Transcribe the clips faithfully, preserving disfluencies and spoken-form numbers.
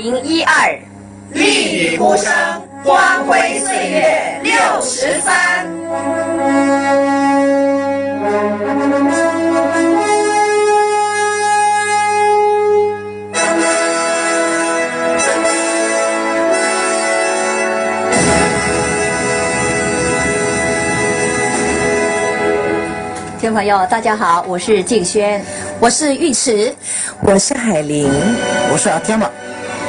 零一二， 立体呼声，光辉岁月六十三。 听众朋友，大家好，我是静轩，我是玉池， 我是海玲， 我是阿天嘛。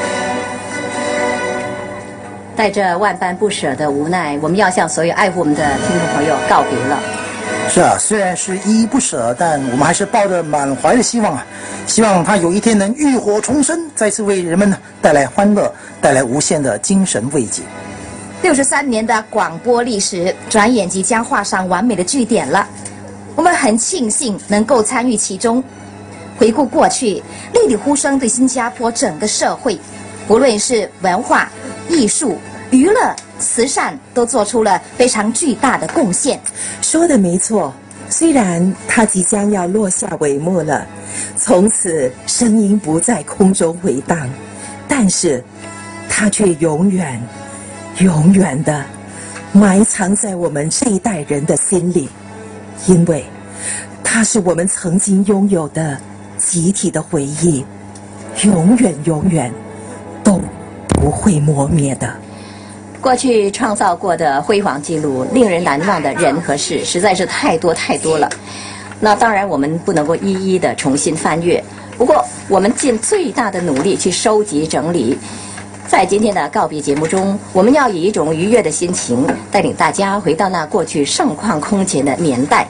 带着万般不舍的无奈，我们要向所有爱护我们的听众朋友告别了。 是啊，虽然是依依不舍，但我们还是抱着满怀的希望啊，希望他有一天能浴火重生，再次为人们带来欢乐，带来无限的精神慰藉。 六十三年的广播历史，转眼即将画上完美的句点了。我们很庆幸能够参与其中。回顾过去，立体呼声对新加坡整个社会，不论是文化、艺术、娱乐、慈善，都做出了非常巨大的贡献。 说的没错，虽然它即将要落下帷幕了，从此声音不在空中回荡，但是它却永远、永远的埋藏在我们这一代人的心里。因为它是我们曾经拥有的集体的回忆，永远永远都不会磨灭的。 过去创造过的辉煌记录，令人难忘的人和事，实在是太多太多了。那当然我们不能够一一的重新翻阅，不过我们尽最大的努力去收集整理。在今天的告别节目中，我们要以一种愉悦的心情，带领大家回到那过去盛况空前的年代。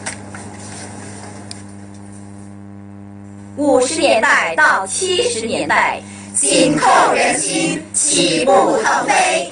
五十年代到七十年代， 紧扣人心，起步腾飞。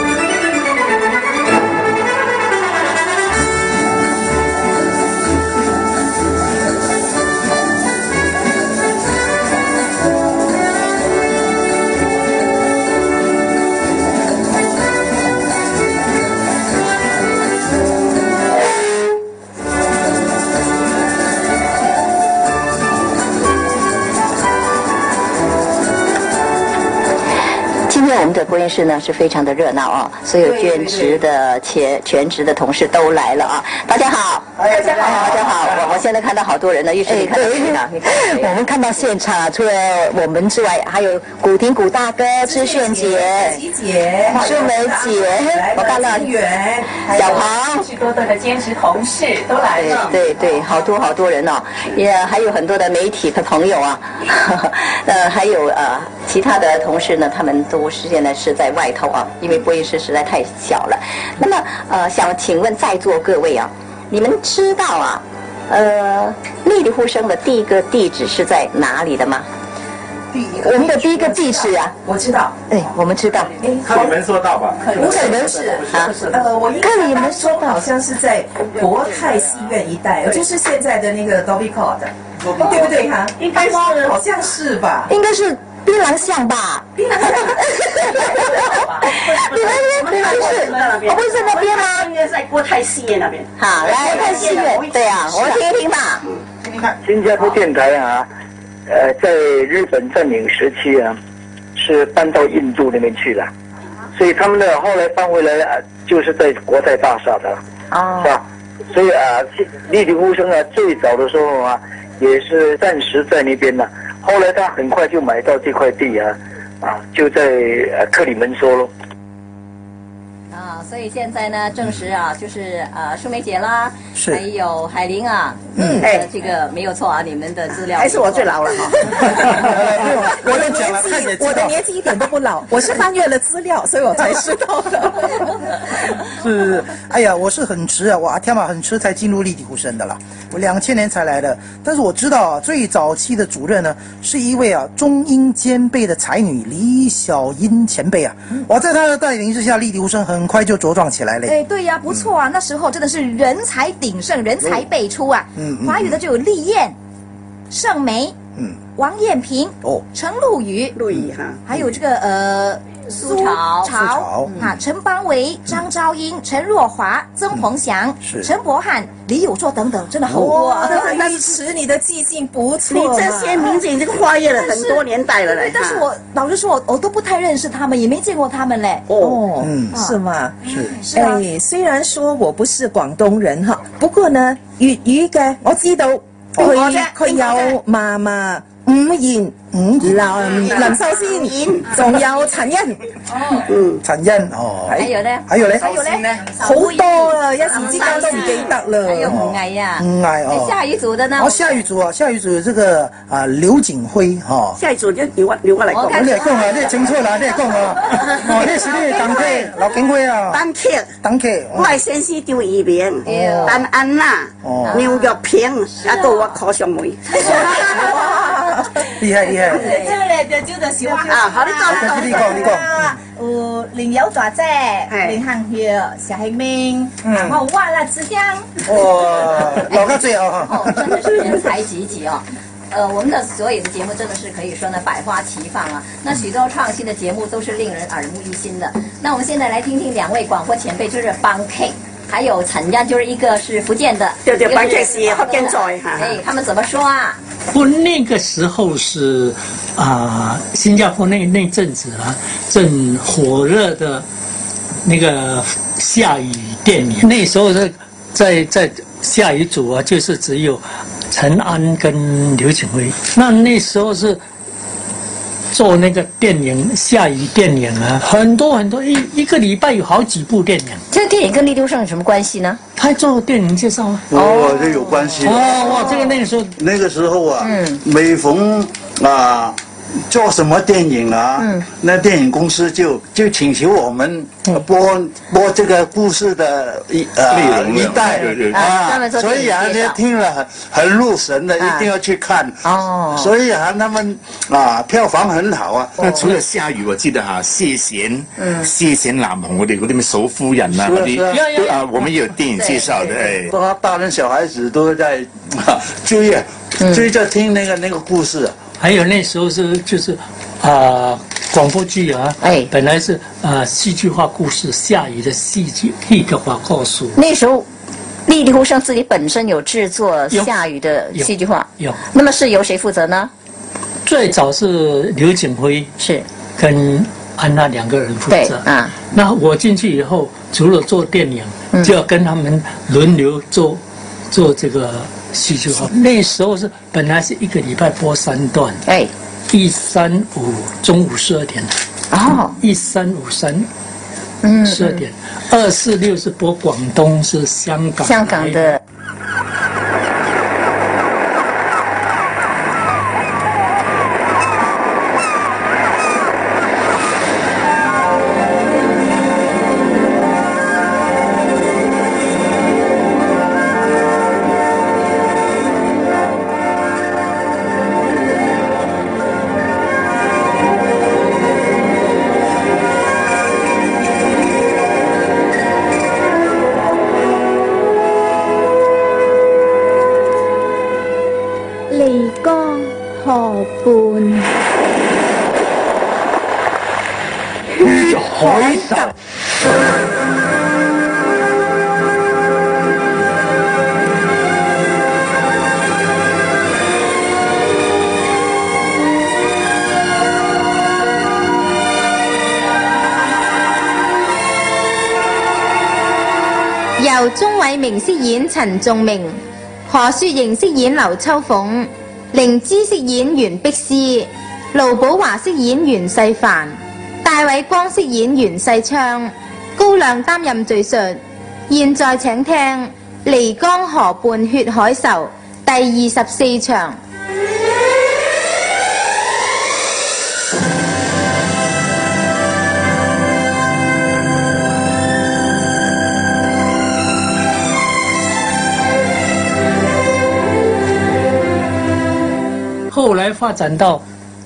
今天我们的播音室呢是非常的热闹啊，所有兼职的全全职的同事都来了啊！大家好， 大家好， 大家好！我我现在看到好多人呢，玉石你看到谁呢？ 我们看到现场，除了我们之外，还有古亭古大哥、知炫姐、 琪姐、 舒梅姐，我看到远小庞， 许多多的兼职同事都来了。 对对对，好多好多人哦，也还有很多的媒体的朋友啊，呃，还有呃其他的同事呢，他们都是现在是在外头啊，因为播音室实在太小了。那么呃，想请问在座各位啊，你们知道啊，呃，立体呼声的第一个地址是在哪里的吗？我们的第一个地址啊， 我知道， 哎，我们知道， 克里门说道吧？ 不可能是啊， 呃，我印象当中好像是在国泰戏院一带，就是现在的那个 Dolby Court， 对不对哈？应该是，好像是吧？ 应该是槟榔巷吧？槟榔巷，槟榔槟榔是，我不是在那边吗？ 应该在国泰戏院那边。 好，来看戏院，对啊，我们听一听吧。 听听看， 新加坡电台啊，呃，在日本占领时期啊，是搬到印度那边去了，所以他们呢后来搬回来啊，就是在国泰大厦的， 哦， 是吧？所以啊，立体呼声啊，最早的时候啊，也是暂时在那边呢。后来他很快就买到这块地啊，啊，就在呃克里门说咯。 啊，所以现在呢，证实啊，就是呃，舒梅姐啦， 是还有海玲啊，嗯，哎，这个没有错啊，你们的资料还是我最老了哈。 我的年纪， 我的年纪一点都不老，我是翻阅了资料，所以我才知道的。 是，哎呀，我是很迟啊，我阿天嘛很迟才进入立体呼声的啦，我两千年才来的。但是我知道啊，最早期的主任呢，是一位啊中英兼备的才女李小英前辈啊。哇，在她的带领之下，立体呼声很快就茁壮起来了。 哎，对呀、啊，不错啊，那时候真的是人才鼎盛，人才辈出啊。嗯，嗯华语的就有丽燕、盛梅，嗯，王艳萍，哦，陈露雨， 陆羽哈， 还有这个呃苏潮苏潮啊，陈邦维、张昭英、陈若华、曾宏祥、 是陈柏翰、李友作等等，真的好多啊。 哇，尉迟，你的记性不错你嘛。 这些名字已经跨越了很多年代了嘞。 但是我老实说，我我都不太认识他们，也没见过他们嘞。 哦， 嗯是吗？ 是是啊， 哎，虽然說我不是廣東人哈，不過呢粵語嘅我知道，佢佢有嫲嫲、伍賢、 嗯， 林林秀仙，仲有陳欣， 嗯， 陳欣哦， 还有呢？ 還有咧， 還有咧， 好多啊，一時之間都唔記得还有啦。 吴艾呀， 嗯哎哦， 哎下一组的呢？ 哦下一组啊，下一组有这个啊刘景辉哈。 下一组就由我由我来我讲。 你来讲啊，你清楚啦，你来讲啊，哦，你是你的堂客老景辉啊， 單劇， 堂客， 我係先師趙二明、 哦單安娜、 哦牛玉平，啊到我考上梅。 厲害厲害， 这个咧就叫做小花啊，好，你講你講你講， 有林友大姐、林行曉、謝慶明，然後我啦子香， 哇，老家最好哈， 哦，真的是人才济济哦。呃，我们的所有的节目真的是可以说呢百花齐放啊。那许多创新的节目都是令人耳目一新的。那我们现在来听听两位广播前辈，就是邦 K， 还有陈家，就是一个是福建的， 对对一个邦 K 是福建在哈哎，他们怎么说啊？ 不，那个时候是啊、新加坡那那阵子啊，正火热的那个下雨电影。那时候在在在下雨组啊，就是只有陈安跟刘景辉。那那时候是做那个电影下雨电影啊，很多很多，一一个礼拜有好几部电影。 这个电影跟立丢生有什么关系呢？ 他做电影介绍吗？ 哦，这有关系。 哦，哇，这个那个时候那个时候啊， 嗯每逢啊做什么电影啊， 嗯那电影公司就就请求我们嗯播播这个故事的一呃内容一代对对对啊专门做所以啊， 电影介绍那听了很很入神的， 啊一定要去看。 哦所以啊，他们啊票房很好啊。 那除了下雨，我記得哈，謝賢， 嗯謝賢南紅，我哋嗰啲咩嫂夫人啊，嗰啲是啊是啊都啊，我們也有電影介紹的，哎。 大大人小孩子都在啊追啊嗯追着听那个那个故事啊。 还有那时候是就是啊、广播剧啊， 哎本来是啊、戏剧化故事，下雨的戏剧戏剧化故事。 那时候，立立呼声自己本身有制作有下雨的戏剧化， 有， 那么是由谁负责呢？ 最早是刘景辉是跟安娜两个人负对责。 啊， 那我进去以后，除了做电影， 嗯就要跟他们轮流做做这个戏剧化。那时候是本来是一个礼拜播三段， 哎， 一三五中午十二点， 哦， 一三五三嗯， 十二点，二四六是播广东，是香港香港的。 漓江河畔。 海獸。 由鍾偉明飾演陳仲明，何雪瑩飾演劉秋鳳，靈芝飾演袁碧詩，盧寶華飾演袁世凡，戴偉光飾演袁世昌，高亮擔任敘述。現在請聽《漓江河畔血海仇》第二十四場。 后来发展到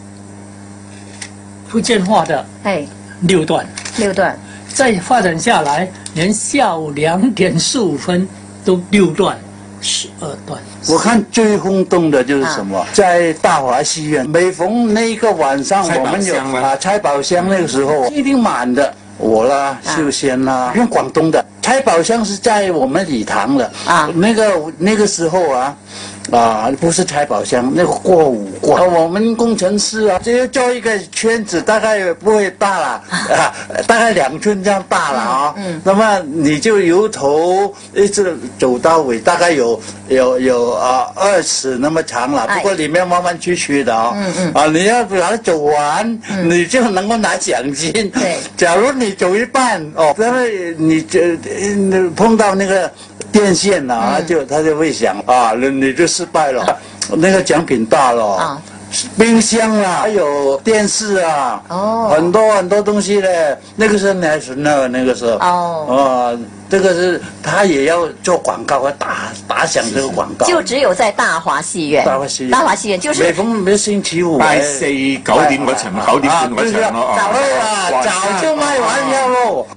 福建话的哎， 六段， 六段， 再发展下来，连下午两点十五分都六段， 十二段。 我看最轰动的就是什么，在大华戏院，每逢那一个晚上，我们有啊拆宝箱，那个时候一定满的。我啦，秀仙啦，用广东的拆宝箱是在我们礼堂的啊。那个那个时候啊，啊不是拆宝箱，那个过五关。我们工程师啊，只要做一个圈子，大概不会大了啊，大概两寸这样大了啊。嗯。那么你就由头一直走到尾，大概有有有啊二尺那么长了。不过里面弯弯曲曲的啊。嗯嗯。啊，你要把它走完，你就能够拿奖金。对。假如你走一半哦，因为你这碰到那个电线啊，嗯、就他就会想啊，你你就失败了，啊、那个奖品大了。啊冰箱啊，还有电视啊，哦，很多很多东西嘞。那个是 national 那个时候，哦，哦，这个是他也要做广告，要打打响这个广告。 就只有在大华戲院， 大華戲院， 大華戲院就是每逢每星期五， 拜四九點嗰場，九點半嗰場咯。 早啊，早就賣完票咯。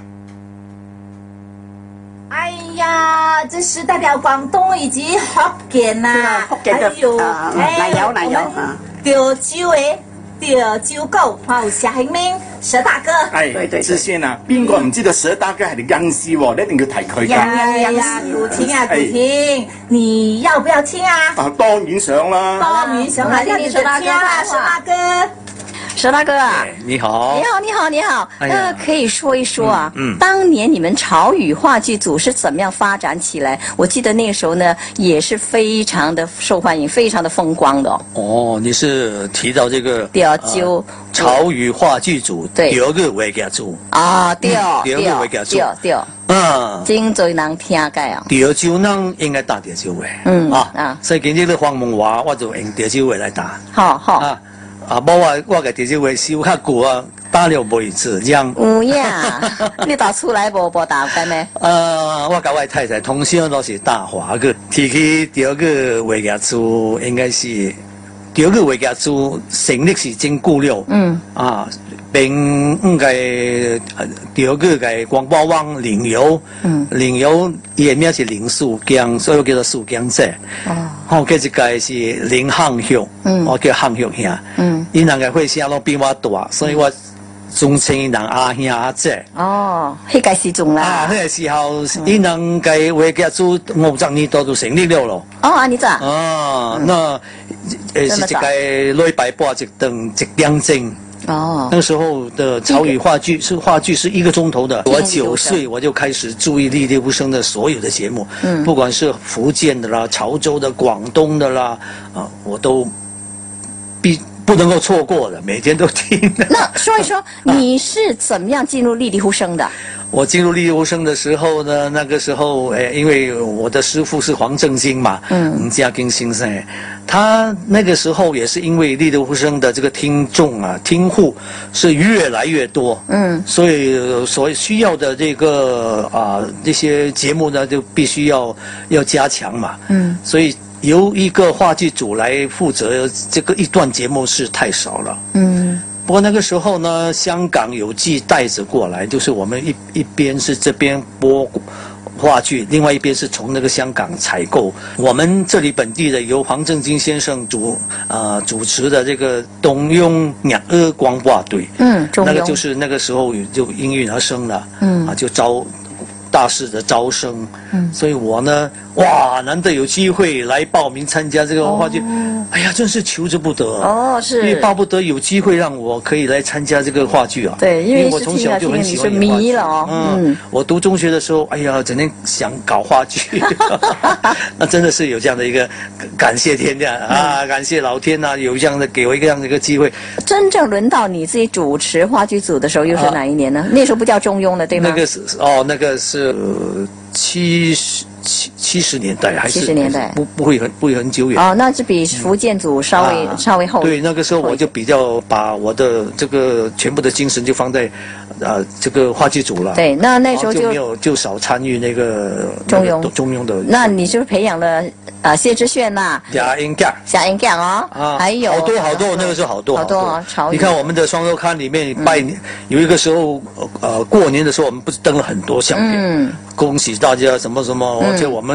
哎呀，这是代表广东以及福建呐， 还有奶油奶油啊， 潮州嘅潮州糕，還有謝慶明、佘大哥。 係，對對。之先啊，邊個唔知道佘大哥係你恩師喎？你一定要提佢㗎。 呀呀呀，古婷啊，古婷，你要不要聽啊？ 啊，當然想啦。 當然想啦，你佘大哥啊，佘大哥。 佘大哥啊， 你好， 你好，你好，你好。哎、呃，可以说一说啊，嗯，嗯当年你们潮语话剧组是怎么样发展起来？我记得那个时候呢，也是非常的受欢迎，非常的风光的哦。 哦，你是提到这个对就、呃、 潮语话剧组对第二个维家组啊，对哦， 第二个维家组， 对对， 嗯， 真最人听嘅啊。 第二组人应该打第二组位，嗯啊啊，所以今日的黄梦华我就用第二组位来打， 好好啊。啊，冇話我嘅電視會燒較久啊，打了每次這樣。 有呀，你打出來無無打緊咩？ 呃，我甲我太太通常都是打華嘅，提起第二個維家組應該是第二個維家組成立是真久了。嗯。啊，並應該第二個嘅廣播網林友，嗯，林友伊嘅名是林樹江，所以叫做樹江姐。哦。好，佢一個是林漢旭，嗯，我叫漢旭兄，嗯，伊人嘅歲數攏比我大，所以我尊稱伊人阿兄阿姐。 哦，迄個時陣啦。 啊，迄個時候，伊人嘅話家組五十年度就成立了咯。 哦，安尼咋？ 啊，那誒是一個禮拜半一頓一點鐘。哦，那時候的潮語話劇是話劇是一個鐘頭的。我九歲我就開始注意《歷歷無聲》的所有的節目，嗯，不管是福建的啦、潮州的、廣東的啦，啊，我都必不能夠錯過的，每天都聽。 那說一說，你是怎麼樣進入《歷歷無聲》的？ 我進入《歷歷無聲》的時候呢，那個時候，誒，因為我的師父是黃正經嘛，嗯，吳家庚先生，他那個時候也是因為《歷歷無聲》的這個聽眾啊、聽戶是越來越多，嗯，所以所需要的這個啊這些節目呢，就必須要要加強嘛，嗯，所以由一個話劇組來負責這個一段節目是太少了，嗯。不過那個時候呢，香港有寄帶着過來，就是我們一一邊是這邊播話劇，另外一邊是從那個香港採購。我們這裡本地的由黃正經先生主呃主持的這個東庸兩岸廣播隊，嗯，那個就是那個時候就應運而生了，嗯，啊就招大肆的招生，嗯，所以我呢，哇，難得有機會來報名參加這個話劇。哦哎呀，真是求之不得哦，是，因為巴不得有機會讓我可以來參加這個話劇啊。 對，因為我從小就很喜歡演話劇了哦。 嗯，我讀中學的時候，哎呀，整天想搞話劇，那真的是有這樣的一個感謝天的啊，感謝老天啊，有這樣的給我一個這樣的一個機會。 真正輪到你自己主持話劇組的時候，又是哪一年呢？那時候不叫中庸了，對嗎？ 那個是哦，那個是七十。七七十年代還是七十年代，不不會很不會很久遠哦，那是比福建組稍微、嗯啊、稍微後。 對，那個時候我就比較把我的這個全部的精神就放在，啊，這個話劇組了。 對，那那時候就就沒有就少參與那個中庸、那個、 中庸的。 那你是不是培養了啊謝之炫呐、 夏英甲、 夏英甲哦，啊，還有好多好多，那個時候好多好多好多。 你看我們的雙週刊裡面拜年、嗯、有一個時候，呃，過年的時候我們不是登了很多相片，嗯，恭喜大家什麼什麼，而且我們。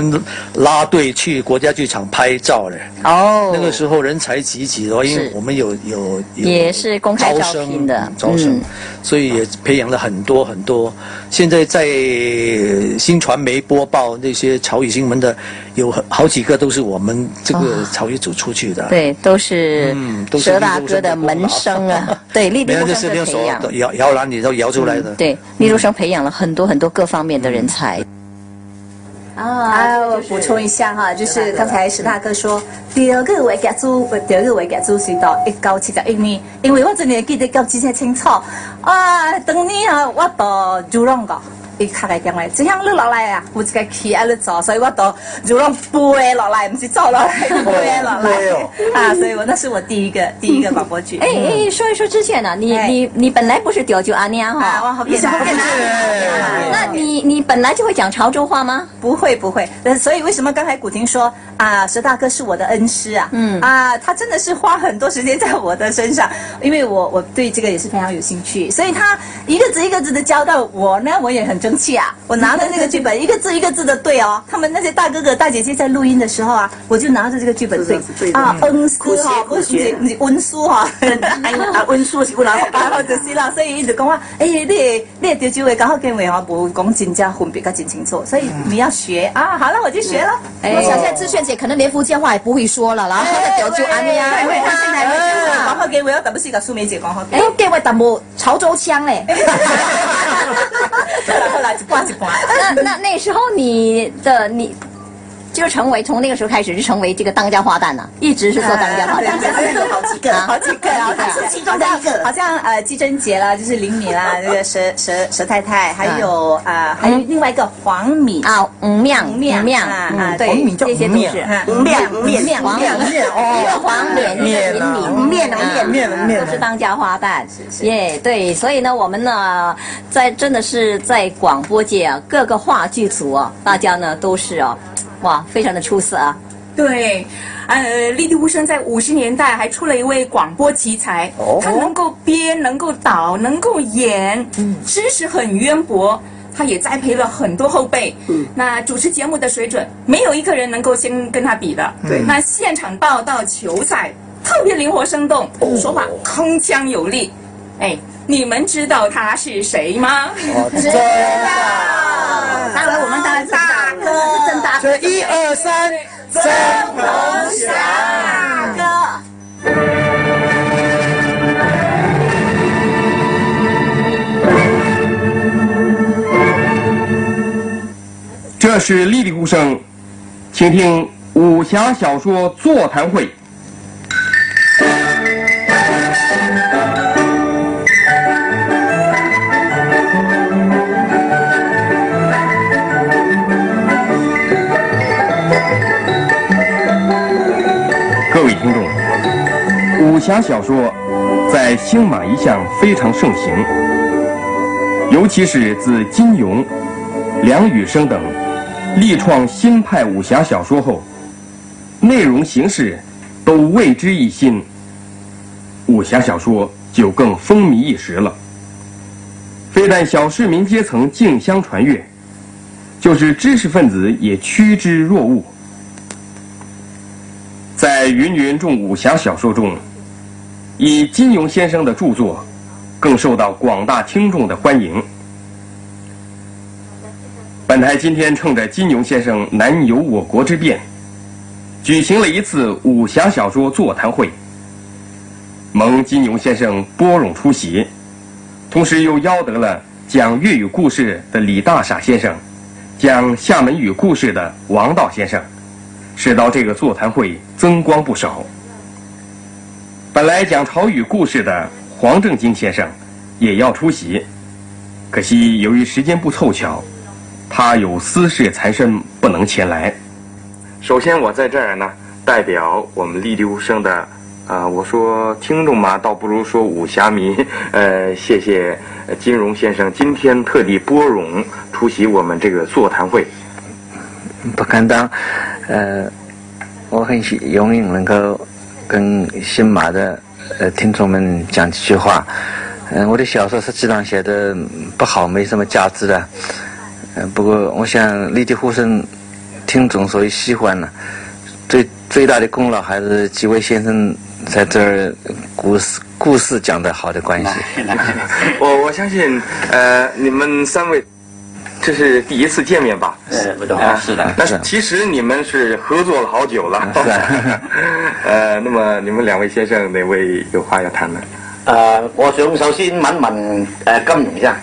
们拉队去国家剧场拍照嘞。 哦， 那个时候人才济济的，因为我们有有有也是公开招聘的招生，嗯、所以也培养了很多很多。现在在新传媒播报那些潮语新闻的，有好几个都是我们这个潮语组出去的。哦、 对，都是佘大哥的门生啊。对，立地呼声的培养， 摇摇篮里都摇出来的。 嗯、对，立地呼声培养了很多很多各方面的人才。 啊，我补充一下哈，就是刚才石大哥说，第二个维甲组，第二个维甲组是到一九七十一年，因为我真的记得够记得清楚，啊，当年啊，我到就浪个。伊卡来讲咧，这样落落来啊，有一个气啊咧做，所以我都就让飞落来，不是走落来，飞落来啊！所以我那是我第一个第一个广播剧。 哎哎，说一说之前呢，你你你本来不是丢就阿娘哈， 我好变难。 那你你本来就会讲潮州话吗？ 不会不会，所以为什么刚才古婷说啊，佘大哥是我的恩师啊？嗯啊，他真的是花很多时间在我的身上，因为我我对这个也是非常有兴趣，所以他一个字一个字的教到我呢，我也很争气啊！我拿着那个剧本，一个字一个字的对哦。他们那些大哥哥大姐姐在录音的时候啊，我就拿着这个剧本对啊，恩师哈，不是不是温书哈，啊温书是不然然后就是啦，所以一直讲话，哎，你你潮州话刚好跟话哈，无讲真正分别个真清楚，所以你要学啊。好了，我就学了。 我想现在志炫姐可能连福建话也不会说了啦，潮州阿娘， 因为她现在讲好给我，特别是个苏梅姐讲好。 哎，给我淡薄潮州腔嘞。 后来就挂一挂。 那那那时候你的你。就成为从那个时候开始就成为这个当家花旦了，一直是做当家花旦， 好几个，好几个，好像是其中的一个，好像呃季贞杰啦，就是林敏啦，这个佘佘佘太太，还有啊还有另外一个黄敏啊，吴亮，吴亮啊，对， 这些都是吴亮，吴亮， 黄面哦，黄面面林敏面面面面都是当家花旦，耶，对，所以呢，我们呢在真的是在广播界啊，各个话剧组啊，大家呢都是哦。哇，非常的出色啊！ 对，呃，立地呼声在五十年代还出了一位广播奇才，哦、他能够编，能够导，能够演，嗯，知识很渊博。他也栽培了很多后辈，嗯，那主持节目的水准，没有一个人能够先跟他比的。对，那现场报道球赛特别灵活生动，哦、说话铿锵有力。哎，你们知道他是谁吗？ 我知道。 当然，我们当然知道。郑大哥，一二三， 曾鹏翔哥。 这是立地呼声，请听武侠小说座谈会。各位听众，武侠小说在星马一向非常盛行，尤其是自金庸、梁羽生等力创新派武侠小说后，内容形式都为之一新，武侠小说就更风靡一时了。非但小市民阶层竞相传阅，就是知识分子也趋之若鹜。在芸芸众武侠小说中，以金庸先生的著作更受到广大听众的欢迎。本台今天趁着金庸先生南游我国之便，举行了一次武侠小说座谈会，蒙金庸先生拨冗出席，同时又邀得了讲粤语故事的李大傻先生，讲厦门语故事的王道先生，使到这个座谈会增光不少。本来讲潮语故事的黄正金先生也要出席，可惜由于时间不凑巧，他有私事缠身，不能前来。 首先，我在这儿呢，代表我们立地呼声的，啊、呃，我说听众嘛，倒不如说武侠迷，呃，谢谢金荣先生今天特地拨冗出席我们这个座谈会。 不敢当，呃，我很荣幸能够跟新马的呃听众们讲几句话。嗯、呃，我的小说实际上写的不好，没什么价值的。呃，不过我想立地呼声听听众所以喜欢呢。最最大的功劳还是几位先生在这儿故事故事讲得好的关系。 我我相信，呃，你们三位这是第一次见面吧？ 是，不懂啊， 是的。 但是其实你们是合作了好久了。 是的。 呃，那麼你們兩位先生，哪位有話要談呢？ 誒、呃，我想首先問問誒、呃、金庸先生，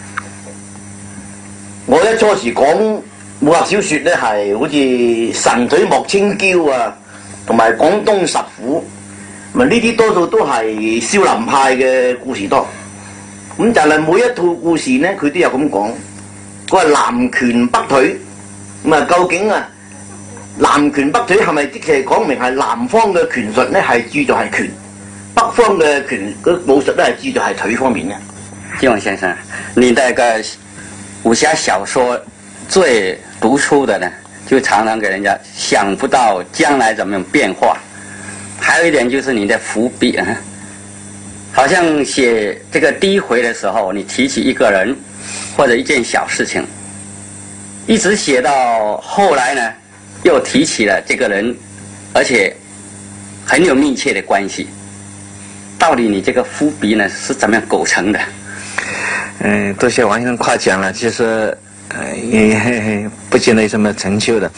我一初時講武俠小説咧係好似神腿莫青嬌啊，同埋廣東十虎，咪呢啲多數都係少林派嘅故事多。咁但係每一套故事咧，佢都有咁講，佢話南拳北腿，咁啊究竟啊南拳北腿係咪即係講明係南方嘅拳術咧係注重係拳，北方嘅拳嗰武術咧係注重係腿方面嘅？ 金庸先生，你那个武侠小说最突出的呢，就常常给人家想不到将来怎么样变化。还有一点就是你的伏笔啊，好像写这个第一回的时候，你提起一个人或者一件小事情，一直写到后来呢，又提起了这个人，而且很有密切的关系。到底你这个伏笔呢是怎么样构成的？ 嗯，多谢王先生夸奖了，其实呃也不见得有什么成就的。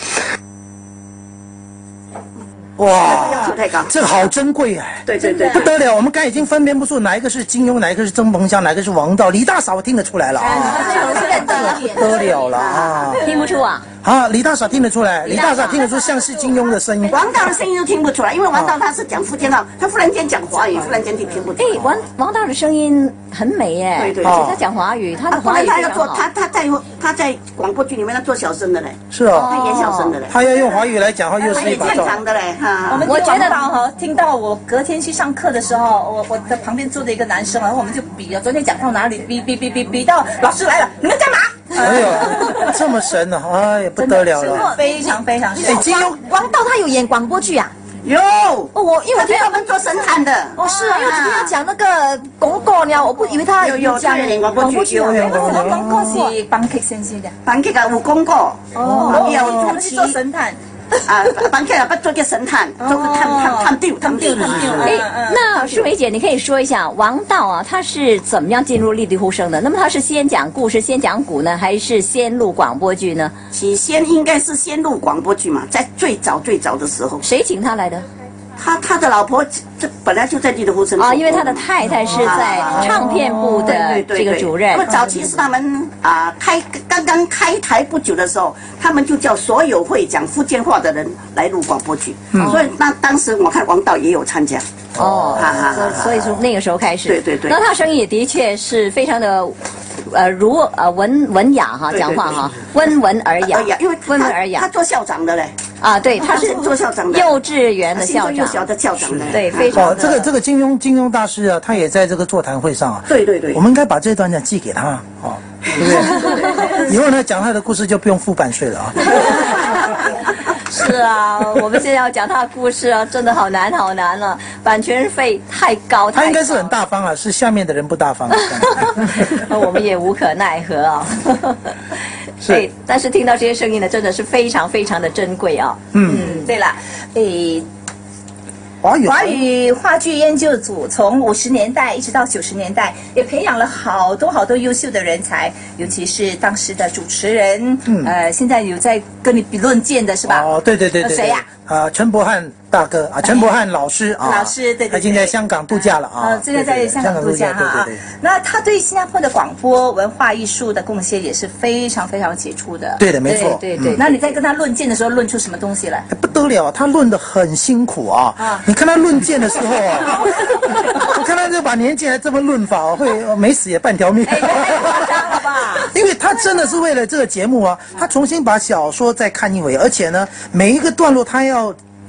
哇，这个好珍贵哎！ 对对对， 不得了！我们刚才已经分辨不出哪一个是金庸，哪一个是曾鹏香，哪一个是王道。李大嫂听得出来了啊，不得了了啊！ 听不出啊？ 啊，李大嫂听得出来，李大嫂听得出像是金庸的声音。 王道的声音都听不出来，因为王道他是讲福建话，他忽然间讲华语，忽然间就听不出来。 哎，王王道的声音很美耶， 对对， 而且他讲华语，他的华语他要做非常好。 他他在他在广播剧里面他做小声的嘞， 是哦， 他演小声的嘞， 他要用华语来讲话，又是一把正常的嘞哈。 我们我觉得到哈，听到我隔天去上课的时候，我我的旁边坐着一个男生，然后我们就比了，昨天讲到哪里，比比比比比到老师来了，你们干嘛？ 哎呦，这么神呢、啊！哎呀，不得了了， 非常非常哎，金庸王道他有演广播剧啊？ 有， 哦，我因为我听他们做神探的。 哦，是啊，因为今天要讲那个广告呢，我不以为他有有讲演广播剧，有有广广告是帮 K 先生的， 帮 K 啊有广告， 哦， 有主持做神探。 啊，帮 K 啊不做个神探，做个探探探丢探丢探丢。 哎，那舒梅姐，你可以说一下王道啊，他是怎么样进入立地呼声的？那么他是先讲故事、先讲古呢，还是先录广播剧呢？ 起先应该是先录广播剧嘛，在最早最早的时候。 谁请他来的？ 他他的老婆这本来就在立地呼声啊，因为他的太太是在唱片部的这个主任。 那么早期是他们啊开刚刚开台不久的时候，他们就叫所有会讲福建话的人来录广播剧， 嗯、 所以那当时我看王道也有参加。 哦，所以从那个时候开始， 对对对。 那他声音也的确是非常的，呃，如呃文文雅哈，讲话哈，温文尔雅， 因为温文尔雅。 他做校长的嘞。 啊，对，他是做校长的， 幼稚园的校长， 幼小的校长的， 对，非常。 哦，这个这个金庸金庸大师啊，他也在这个座谈会上啊。 对对对。 我们应该把这段呢寄给他哦，对不对？以后呢讲他的故事就不用付版税了啊。 是啊，我们现在要讲他的故事啊，真的好难好难了，版权费太高。 他应该是很大方啊，是下面的人不大方。 我们也无可奈何啊。 是， 但是听到这些声音呢，真的是非常非常的珍贵啊。 嗯，对了，诶。 华语华语话剧研究组从五十年代一直到九十年代，也培养了好多好多优秀的人才，尤其是当时的主持人，嗯、呃，现在有在跟你比论剑的是吧？ 哦，对对对对。 谁呀？ 啊，陈柏翰大哥啊，陈柏翰老师啊， 老师对对， 他已经在香港度假了啊， 呃，现在在香港度假哈啊。那他对新加坡的广播文化艺术的贡献也是非常非常杰出的。 对的，没错。 对对。那你在跟他论剑的时候，论出什么东西来？ 不得了，他论得很辛苦啊！啊，你看他论剑的时候啊，我看他这把年纪还这么论法，会没死也半条命。 太夸张了吧？ 因为他真的是为了这个节目啊，他重新把小说再看一回，而且呢，每一个段落他要。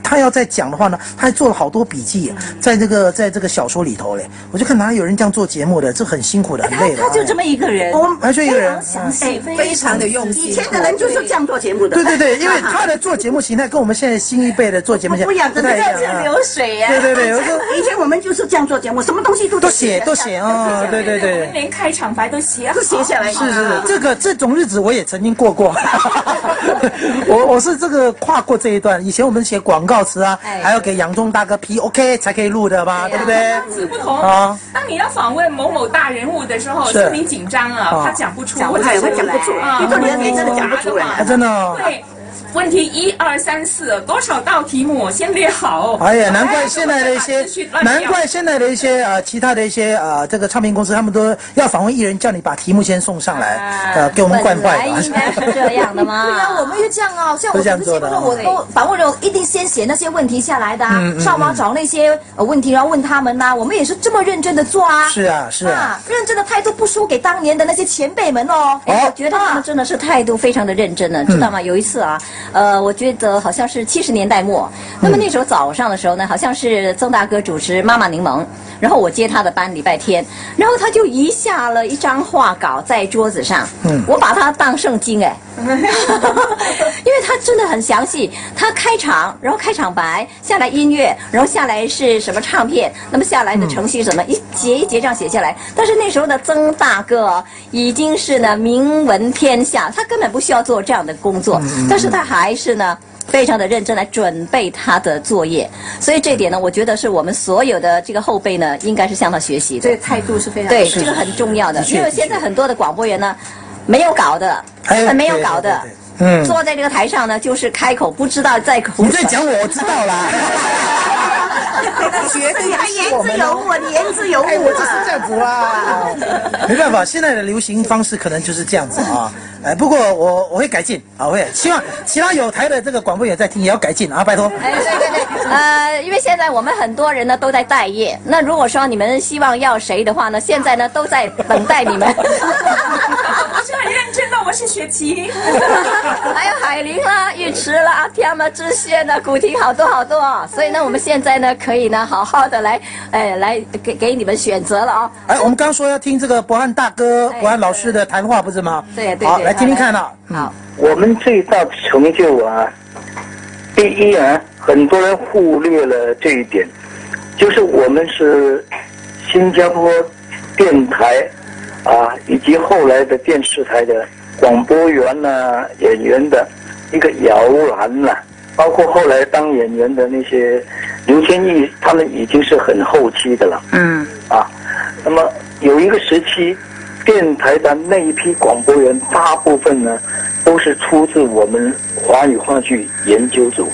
他要再讲的话呢，他还做了好多笔记，在这个在这个小说里头嘞，我就看哪有人这样做节目的，这很辛苦的，很累的。 他就这么一个人， 哦，还就一个人， 详细，非常的用心。 以前的人就是这样做节目的。 对对对，因为他的做节目形态跟我们现在新一辈的做节目形态不一样， 不太一样。 这流水呀。 对对对， 以前我们就是这样做节目，什么东西都都写都写啊，对对对， 我们连开场白都写都写下来。 是是是，这个这种日子我也曾经过过。我我是这个跨过这一段，以前我们写广告词啊，还要给杨忠大哥批 OK 才可以录的嘛，对不对？ 字不同啊。当你要访问某某大人物的时候，心里紧张啊，他讲不出， 讲不出来，他讲不出来，一个人你真的讲不出来， 真的。 对。问题一二三四，多少道题目先列好。 哎呀，难怪现在的一些，难怪现在的一些呃其他的一些呃这个唱片公司，他们都要访问艺人，叫你把题目先送上来，呃给我们惯坏。 应该是这样的吗？ 对啊，我们也这样啊，像我们节目中，我都访问人一定先写那些问题下来的啊，上网找那些问题，然后问他们呐，我们也是这么认真的做啊。 是啊，是啊， 认真的态度不输给当年的那些前辈们哦。 哎，我觉得他们真的是态度非常的认真呢，知道吗？有一次啊，呃，我觉得好像是七十年代末，那么那时候早上的时候呢，好像是曾大哥主持《妈妈柠檬》，然后我接他的班，礼拜天，然后他就遗下了一张画稿在桌子上，嗯，我把它当圣经哎，因为他真的很详细，他开场，然后开场白，下来音乐，然后下来是什么唱片，那么下来的程序什么，一节一节这样写下来。但是那时候的曾大哥已经是呢名闻天下，他根本不需要做这样的工作，但是他还是呢。非常的认真来准备他的作业，所以这点呢，我觉得是我们所有的这个后辈呢，应该是向他学习的。 这个态度是非常对，这个很重要的，因为现在很多的广播员呢，没有稿的，根本没有稿的，嗯，坐在这个台上呢，就是开口不知道在口。 你在讲我，我知道啦。 那绝对还言之有物，你言之有物， 我就是这样子啦。没办法，现在的流行方式可能就是这样子啊。哎，不过我我会改进啊，我会希望其他有台的这个广播员在听也要改进啊，拜托。 哎，对对对，呃，因为现在我们很多人呢都在待业，那如果说你们希望要谁的话呢，现在呢都在等待你们。 我是很认真的，我是雪琪， 还有海玲啦、玉池啦、阿天啊、知县啦、古婷，好多好多啊。所以呢，我们现在呢可以呢好好的来，哎，来给给你们选择了啊。 哎，我们刚说要听这个博翰大哥、博翰老师的谈话，不是吗？ 对对。 好，来听听看啊。 好， 我们最大的成就啊，第一啊，很多人忽略了这一点，就是我们是新加坡电台啊，以及后来的电视台的广播员呐、啊、演员的一个摇篮呐、啊，包括后来当演员的那些刘天毅，他们已经是很后期的了。嗯。啊，那么有一个时期。电台的那一批广播员，大部分呢都是出自我们华语话剧研究组。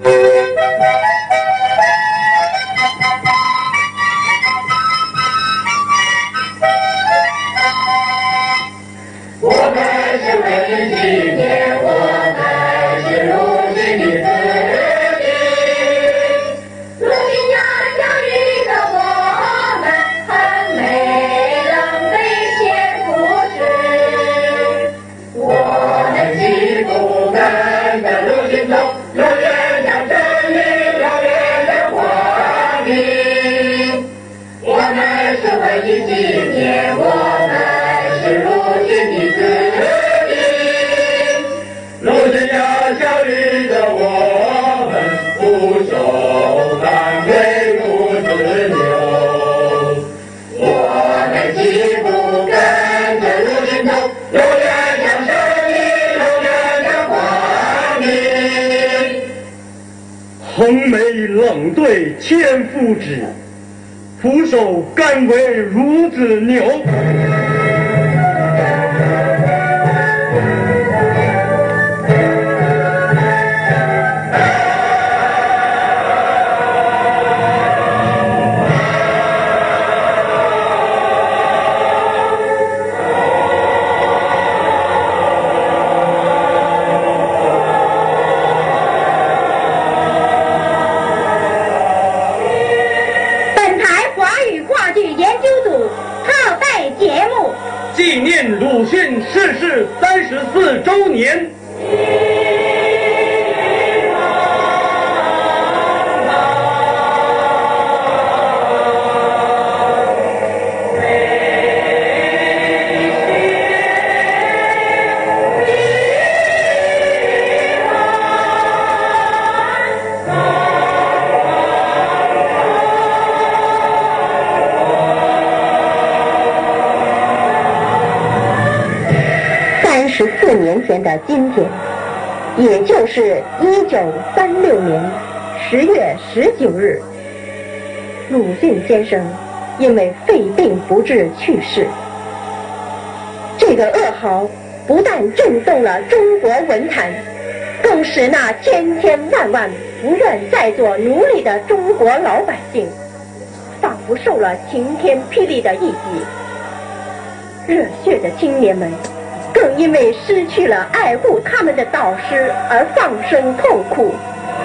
我们是为了纪念，我们是如今的子弟。如今呀，教育的我们很美冷的些故事。我们既不跟着如今走，永远将真理永远的华明。我们是为了纪念，我们是如今的子弟。如今要教育的我们，不受难为不自由。我们既不跟着如今走，永远将胜利永远的华明。 横眉冷对千夫指，俯首甘为孺子牛。纪念鲁迅逝世三十四周年。 四年前的今天，也就是一九三六年十月十九日，鲁迅先生因为肺病不治去世。这个噩耗不但震动了中国文坛，更使那千千万万不愿再做奴隶的中国老百姓，仿佛受了晴天霹雳的一击。热血的青年们更因为失去了爱护他们的导师而放声痛哭。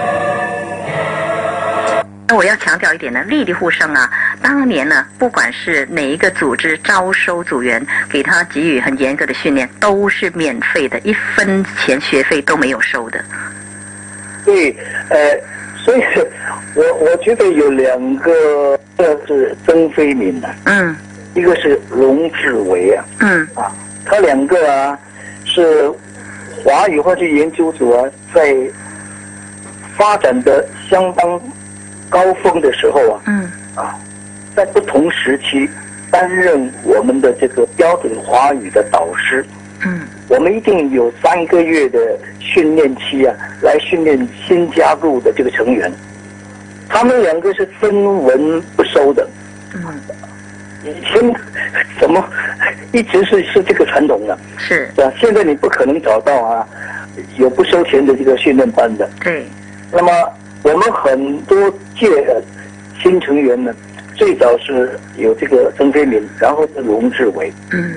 我要强调一点呢，立地呼声啊，当年呢，不管是哪一个组织招收组员，给他给予很严格的训练，都是免费的，一分钱学费都没有收的。 对，呃，所以我我觉得有两个，一个是曾飞敏的， 嗯， 一个是龙志伟啊， 嗯， 啊，他两个啊是华语话剧研究组啊，在发展的相当高峰的时候啊， 嗯， 啊，在不同时期担任我们的这个标准华语的导师， 嗯， 我们一定有三个月的训练期啊，来训练新加入的这个成员。他们两个是分文不收的， 嗯， 以前怎么一直是是这个传统的， 是是吧？现在你不可能找到啊有不收钱的这个训练班的。 对， 那么我们很多届的新成员呢，最早是有这个曾飞敏，然后是龙志伟。 嗯，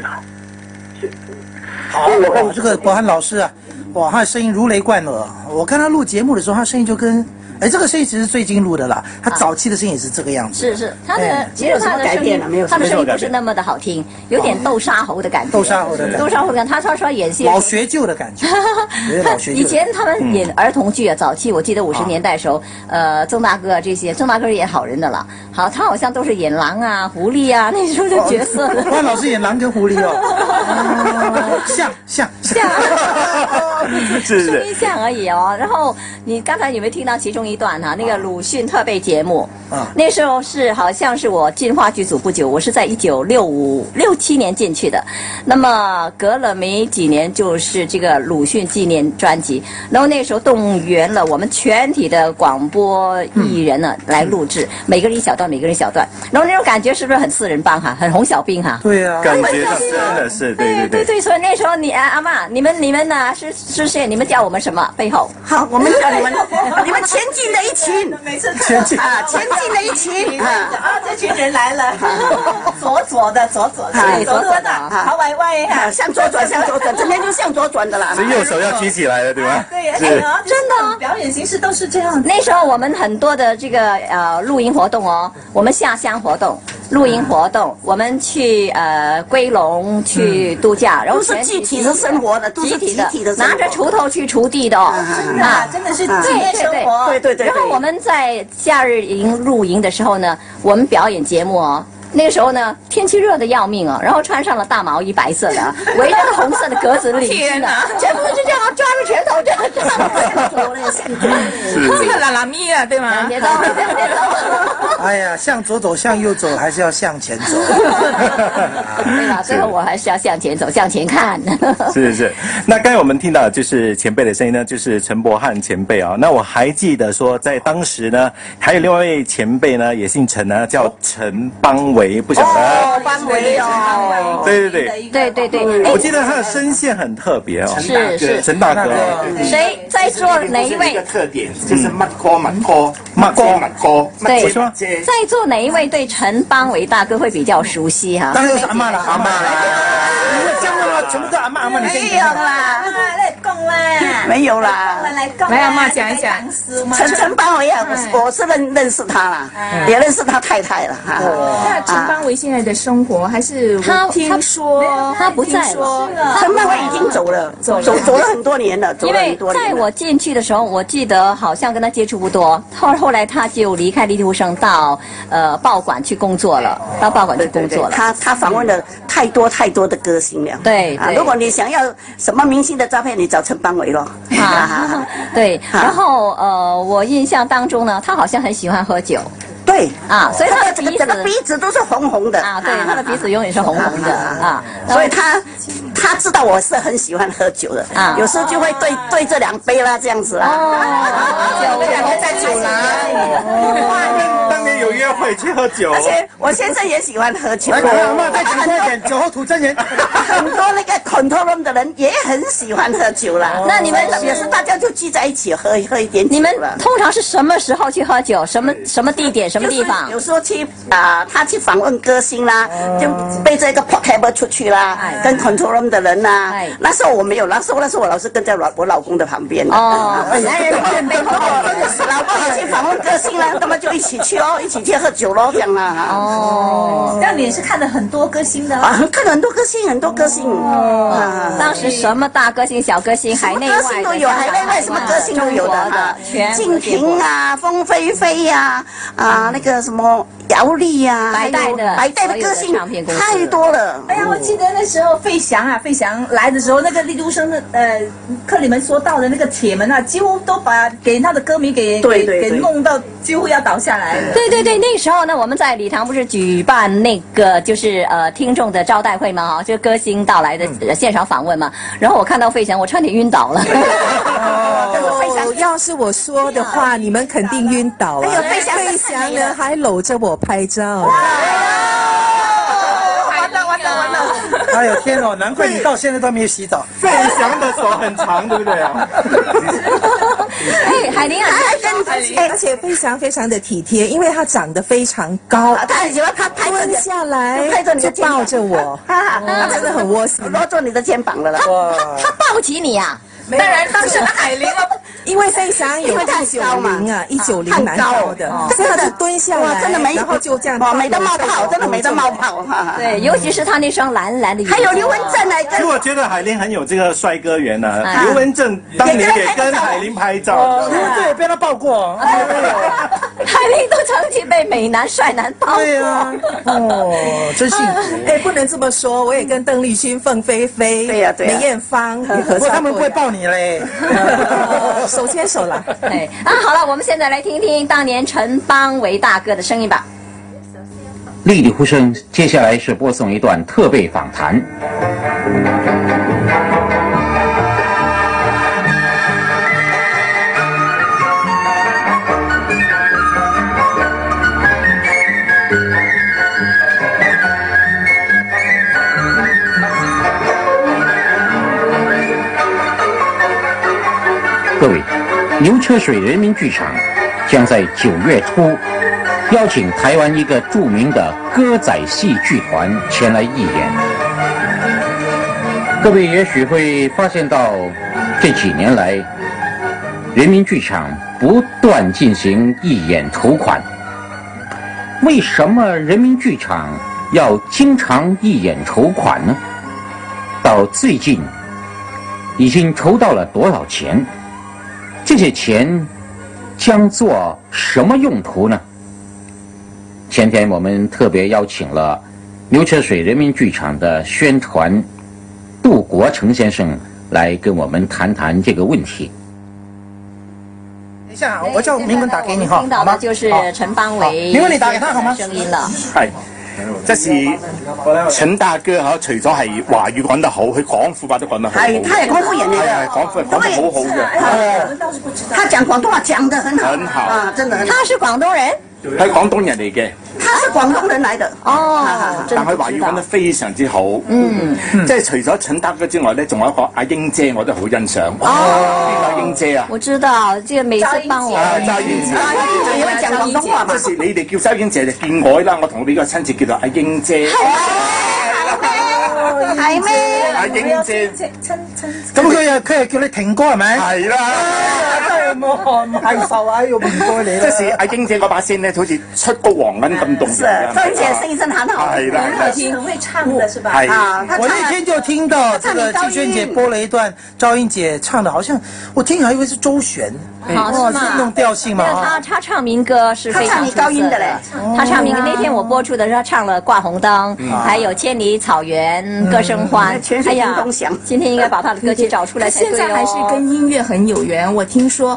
好，我看这个国涵老师啊，哇，他的声音如雷贯耳。我看他录节目的时候，他声音就跟，哎，这个声音其实最近录的啦。他早期的声音也是这个样子。 是是，他的哎其实他的声音，他的声音不是那么的好听，有点豆沙喉的感觉。 豆沙喉的感觉豆沙喉的感觉，他他说演戏老学究的感觉，有点老学究。 以前他们演儿童剧啊，早期我记得五十年代的时候，呃，曾大哥啊这些，曾大哥是演好人的了。好，他好像都是演狼啊、狐狸啊那时候的角色。 关老师演狼跟狐狸哦，像像像， 是声音像而已哦。然后你刚才有没有听到其中一段哈、啊？那个鲁迅特备节目， 啊， 那时候是好像是我进话剧组不久，我是在一九六五六七年进去的。那么隔了没几年，就是这个鲁迅纪念专辑。然后那时候动员了我们全体的广播艺人呢、嗯、来录制，每个人一小段，每个人一小段。然后那种感觉是不是很四人帮哈，很红小兵哈？ 对啊， 感觉上真的是对对对对。所以那时候你啊阿嬷，你们你们呢是是谁？你们叫我们什么？背后好，我们叫你们你们前进的一群， 每次前进啊，前进的一群啊啊，这群人来了，左左的左左的，左左的，好歪歪哈， 向左转向左转，整天就向左转的啦。 所以右手要举起来了，对吧？ 对， 是真的，表演形式都是这样。 那时候我们很多的这个呃露营活动哦，我们下乡活动。露营活动，我们去呃归笼去度假，然后都是集体的生活的，都是集体的， 拿着锄头去锄地的哦， 真的真的是体验生活， 对对对。 然后我们在假日营露营的时候呢，我们表演节目哦。那个时候呢，天气热的要命啊，然后穿上了大毛衣，白色的，围着个红色的格子领巾啊，全部是这样抓着拳头这样这样走嘞， 这个拉拉咪啊，对吗？ 别走，别走。 哎呀，向左走，向右走，还是要向前走。 对吧？最后我还是要向前走，向前看。 是是。那刚才我们听到就是前辈的声音呢，就是陈柏翰前辈啊。那我还记得说，在当时呢，还有另外一位前辈呢，也姓陈呢，叫陈邦维。不晓得哦，邦维哦， 对对对对对对， 我记得他的声线很特别哦， 是是陈大哥， 谁在座哪一位？ 一个特点就是马哥马哥马哥马哥， 对，在座哪一位对陈邦维大哥会比较熟悉哈？ 当然是阿嬷了，阿嬷啦， 你们讲了全部都阿嬷阿嬷，你先没有啦，来讲啦， 没有啦， 来讲， 来阿嬷讲一讲。 陈陈邦维啊，我是认认识他啦，也认识他太太了哈。 那陈邦维现在的生活还是他听说他不在了， 陈邦维已经走了，走走走了很多年了，走了很多年。 因为在我进去的时候，我记得好像跟他接触不多，后后来他就离开立地呼声到呃报馆去工作了，到报馆去工作了。 他他访问了太多太多的歌星了。 对啊，如果你想要什么明星的照片，你找陈邦维咯。 啊，对。然后呃，我印象当中呢，他好像很喜欢喝酒。 对啊，所以他的鼻子整个鼻子都是红红的啊，对，他的鼻子永远是红红的啊， 所以他他知道我是很喜欢喝酒的啊，有时候就会对对这两杯啦这样子啊， 酒两个在酒廊，当年有约会去喝酒， 而且我现在也喜欢喝酒。 来，阿妈再讲多一点，酒后吐真言。 很多那个 control room 的人也很喜欢喝酒啦。 那你们也是大家就聚在一起喝喝一点酒。 你们通常是什么时候去喝酒？什么什么地点？什么地方？ 有时候去啊，他去访问歌星啦，就背着一个 portable 出去啦，跟 control room 的人啦。那时候我没有，那时候那时候我老是跟在我我老公的旁边。哦，老公也去访问歌星啦，那么就一起去哦，一起去喝酒咯，这样啦。 哦，这样你也是看了很多歌星的啊，看了很多歌星，很多歌星。 哦，当时什么大歌星、小歌星、海内外都有，海内外什么歌星都有的哈。静婷啊，凤飞飞呀，啊那个什么姚丽呀， 百代的百代的歌星太多了。 哎呀，我记得那时候费翔啊，费翔来的时候，那个丽都生的呃克里门说到的那个铁门啊，几乎都把给他的歌迷给对对给弄到几乎要倒下来了。 对对对，那时候呢，我们在礼堂不是举办那个就是呃听众的招待会嘛，哈，就歌星到来的现场访问嘛。然后我看到费翔，我差点晕倒了。 哦，要是我说的话，你们肯定晕倒啊！ 哎呦， 费翔呢还搂着我拍照。 完了完了完了！ 哎呦天哦，难怪你到现在都没有洗澡。 费翔的手很长，对不对啊？ 哎，海玲啊， 而且费翔非常的体贴，因为他长得非常高， 他很喜欢他拍蹲下来拍着你的就抱着我，他真的很窝心， 搂着你的肩膀了啦。 他他抱起你啊？ 当然，当时海玲了。 因为费翔有一九零啊，一九零蛮高的，所以他就蹲下来， 真的没， 然后就这样， 哇，没得冒泡，真的没得冒泡哈。 对，尤其是他那双蓝蓝的， 还有刘文正来跟。 其实我觉得海玲很有这个帅哥缘呐，刘文正当年也跟海玲拍照， 刘文正也被他抱过。 海玲都曾经被美男帅男抱过。 对啊，哦，真幸福。 哎，不能这么说，我也跟邓丽君、凤飞飞、 对呀对呀梅艳芳也合不过唱过。 他们不会抱你嘞。 手牵手了。 哎，啊，好了，我们现在来听听当年陈邦维大哥的声音吧。 丽丽呼声，接下来是播送一段特备访谈。各位，牛车水人民剧场将在九月初邀请台湾一个著名的歌仔戏剧团前来义演。各位也许会发现到，这几年来，人民剧场不断进行义演筹款。为什么人民剧场要经常义演筹款呢？到最近，已经筹到了多少钱？这些钱将做什么用途呢？前天我们特别邀请了牛车水人民剧场的宣传杜国成先生来跟我们谈谈这个问题。 等一下，我叫明文打给你哈， 听到的就是陈邦维， 明文你打给他好吗？ 声音了。 係，即是陳大哥嗬，除咗係華語講得好，佢廣府話都講得好。 係，他也廣府人嚟係的。 係廣府講得好好嘅。 他講廣東話講得很好。 很好啊，真的很好。 他是廣東人。 係廣東人嚟嘅。 他是廣東人來的。 哦， 但佢華語講得非常之好。嗯，即係除咗陳大哥之外咧，仲有一個阿英姐，我都好欣賞。哦，邊個英姐啊？ 我知道，這個每次幫我。 趙英姐。 趙英姐會講廣東話嘛？ 即是你哋叫趙英姐就見我啦，我同呢個親戚叫做阿英姐。 係咩？ 阿英姐。 咁佢又佢又叫你停歌係咪？ 係啦。 真係冇唔係受啊！要唔該你。 即是阿英姐嗰把聲咧，好似出高黃銀咁動人。 趙英姐聲音真很好。 係啦。 很好聽，很會唱的是吧？ 係。 我那天就聽到這個季萱姐播了一段趙英姐唱的，好像我聽還以為是周璇。 好是嗎？ 那種調性嘛。 他他唱民歌是非常出色的。他唱民歌那天我播出的時候，他唱了《掛紅燈》，還有《千里草原》《歌聲歡》。哎呀，今天應該把他的歌曲找出來才對哦。 現在還是跟音樂很有緣。我聽說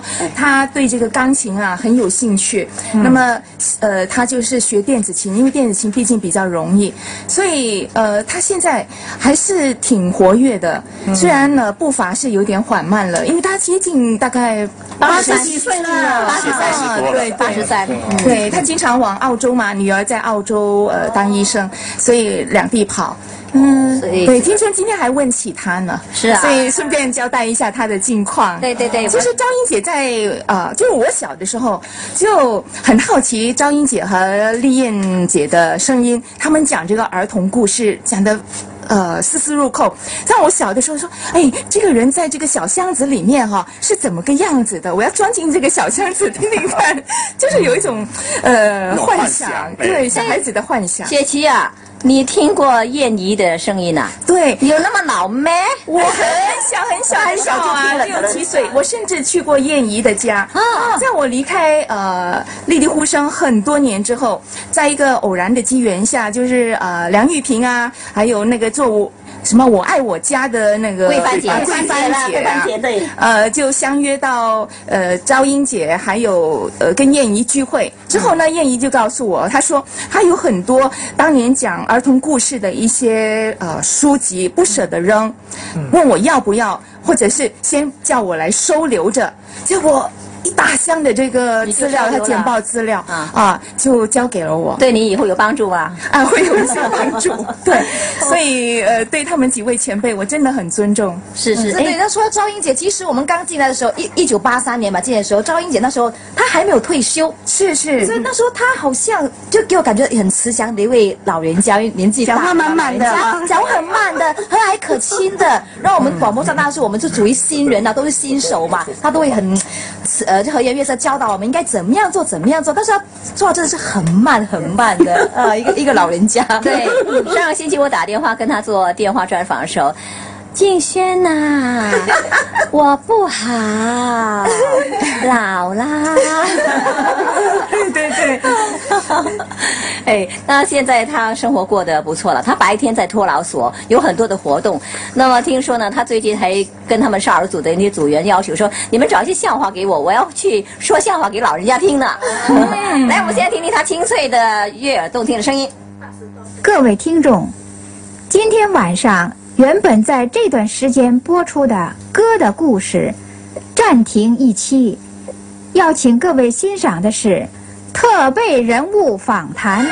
他对这个钢琴啊很有兴趣。那么呃，他就是学电子琴，因为电子琴毕竟比较容易，所以呃，他现在还是挺活跃的。虽然呢步伐是有点缓慢了，因为他接近大概八十几岁了， 八十三， 对， 八十三， 对他经常往澳洲嘛，女儿在澳洲呃当医生，所以两地跑。嗯，对，听说今天还问起他呢， 是啊， 所以顺便交代一下他的近况。 对对对， 其实赵英姐在呃，就是我小的时候就很好奇赵英姐和丽燕姐的声音，他们讲这个儿童故事讲的。呃，丝丝入扣。在我小的时候说，哎，这个人在这个小箱子里面哈、哦、是怎么个样子的？我要钻进这个小箱子听听看，就是有一种呃幻想，对小孩子的幻想。 雪琪啊，你听过燕妮的声音啊？ 对， 有那么老咩？ 我很小很小很小啊，六七岁。我甚至去过燕妮的家啊。在我离开呃丽丽呼声很多年之后，在一个偶然的机缘下，就是呃梁玉萍啊，还有那个做我什么我爱我家的那个桂帆姐， 桂帆姐， 桂帆姐对， 呃，就相约到呃赵英姐还有呃跟燕妮聚会之后呢，燕妮就告诉我，她说她有很多当年讲儿童故事的一些呃书籍不舍得扔，问我要不要，或者是先叫我来收留着，结果。一大箱的这个资料，他简报资料啊啊，就交给了我。 对你以后有帮助吗？ 啊，会有一些帮助。对，所以呃，对他们几位前辈，我真的很尊重。 是是， 对。那说到赵英姐，其实我们刚进来的时候，一一九八三年嘛，进来的时候，赵英姐那时候她还没有退休， 是是。 所以那时候她好像就给我感觉很慈祥的一位老人家，年纪大， 讲话慢慢的， 讲话很慢的，和蔼可亲的。然后我们广播上那时候我们是属于新人啊，都是新手嘛，她都会很呃，就和颜悦色教导我们应该怎么样做，怎么样做。但是她做真的是很慢很慢的，呃，一个一个老人家。 对，上个星期我打电话跟她做电话专访的时候。静轩呐、啊，我不好，老啦。 对对对， 哎，那现在他生活过得不错了。他白天在托老所有很多的活动。那么听说呢，他最近还跟他们少儿组的那些组员要求说，你们找一些笑话给我，我要去说笑话给老人家听呢。嗯、来，我们现在听听他清脆的、悦耳动听的声音。 各位听众，今天晚上。原本在这段时间播出的歌的故事暂停一期，要请各位欣赏的是特备人物访谈。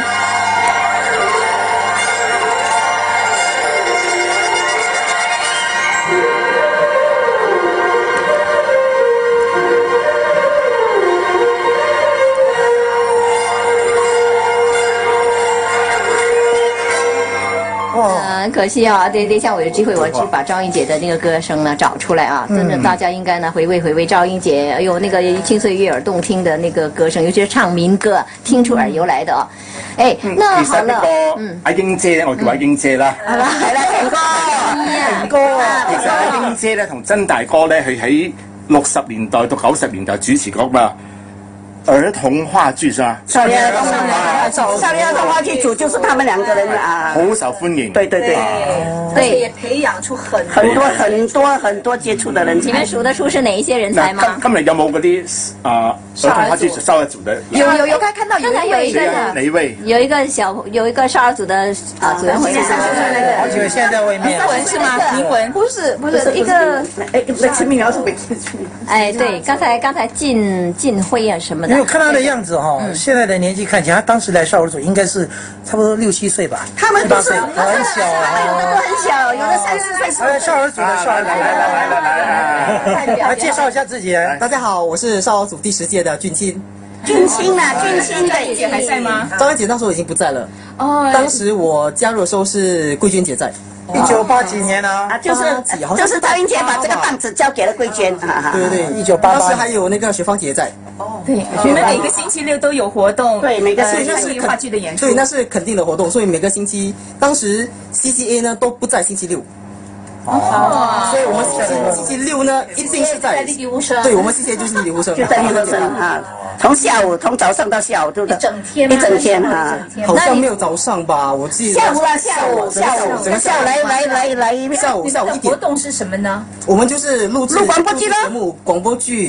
很可惜啊，对对，像我有机会，我去把赵英姐的那个歌声呢找出来啊，真的，大家应该呢回味回味赵英姐，哎呦那个清脆悦耳动听的那个歌声，尤其是唱民歌，听出耳油来的啊。哎，那好了， 嗯，阿英姐咧，我叫阿英姐啦。 係啦，係啦，平哥， 平哥啊，其實阿英姐咧同曾大哥咧，佢喺六十年代到九十年代主持過嘛。兒童話劇是吧？ 少年兒童話劇，少年兒童話劇組就是他們兩個人啊， 好受歡迎。 對對對， 而且也培養出很很多很多很多傑出的人才。 你們數得出是哪一些人才嗎？ 今今日有冇嗰啲啊兒童話劇少兒組的？ 有有有，剛看到有有一個哪一位？ 有一個小有一個少兒組的啊組員回來。 好幾位現在在外面。 文是嗎？明文不是不是一個哎，那陳明瑤是沒記住。 哎，對，剛才剛才進進會啊什麼的。 因為我看他的樣子哈，現在的年紀看起來，他當時來少兒組應該是差不多六七歲吧， 他們都是很小啊， 有的都很小，有的三四歲。 哎，少兒組的少兒組，來來來來來，來介紹一下自己。 大家好，我是少兒組第十屆的俊欽。 俊欽啊，俊欽的姐還在嗎？ 張英姐那時候已經不在了。 哦， 當時我加入的時候是桂娟姐在。 一九八幾年啊？ 啊，就是就是趙英姐把這個棒子交給了桂娟。 對對對， 一九八八。 當時還有那個雪芳姐在。 哦，對，你們每個星期六都有活動。 對，每個星期那是話劇的演出。 對，那是肯定的活動，所以每個星期，當時 C C A 呢都不在星期六。哦，所以我們星星期六呢一定是在麗麗呼聲。 對，我們 C C A 就是麗麗呼聲。 就在麗麗呼聲啊，從下午從早上到下午都一整天， 一整天哈。 好像沒有早上吧？我記得下午啦，下午下午整個下午來來來來， 下午下午一點。 活動是什麼呢？ 我們就是錄製錄廣播劇咯， 節目廣播劇。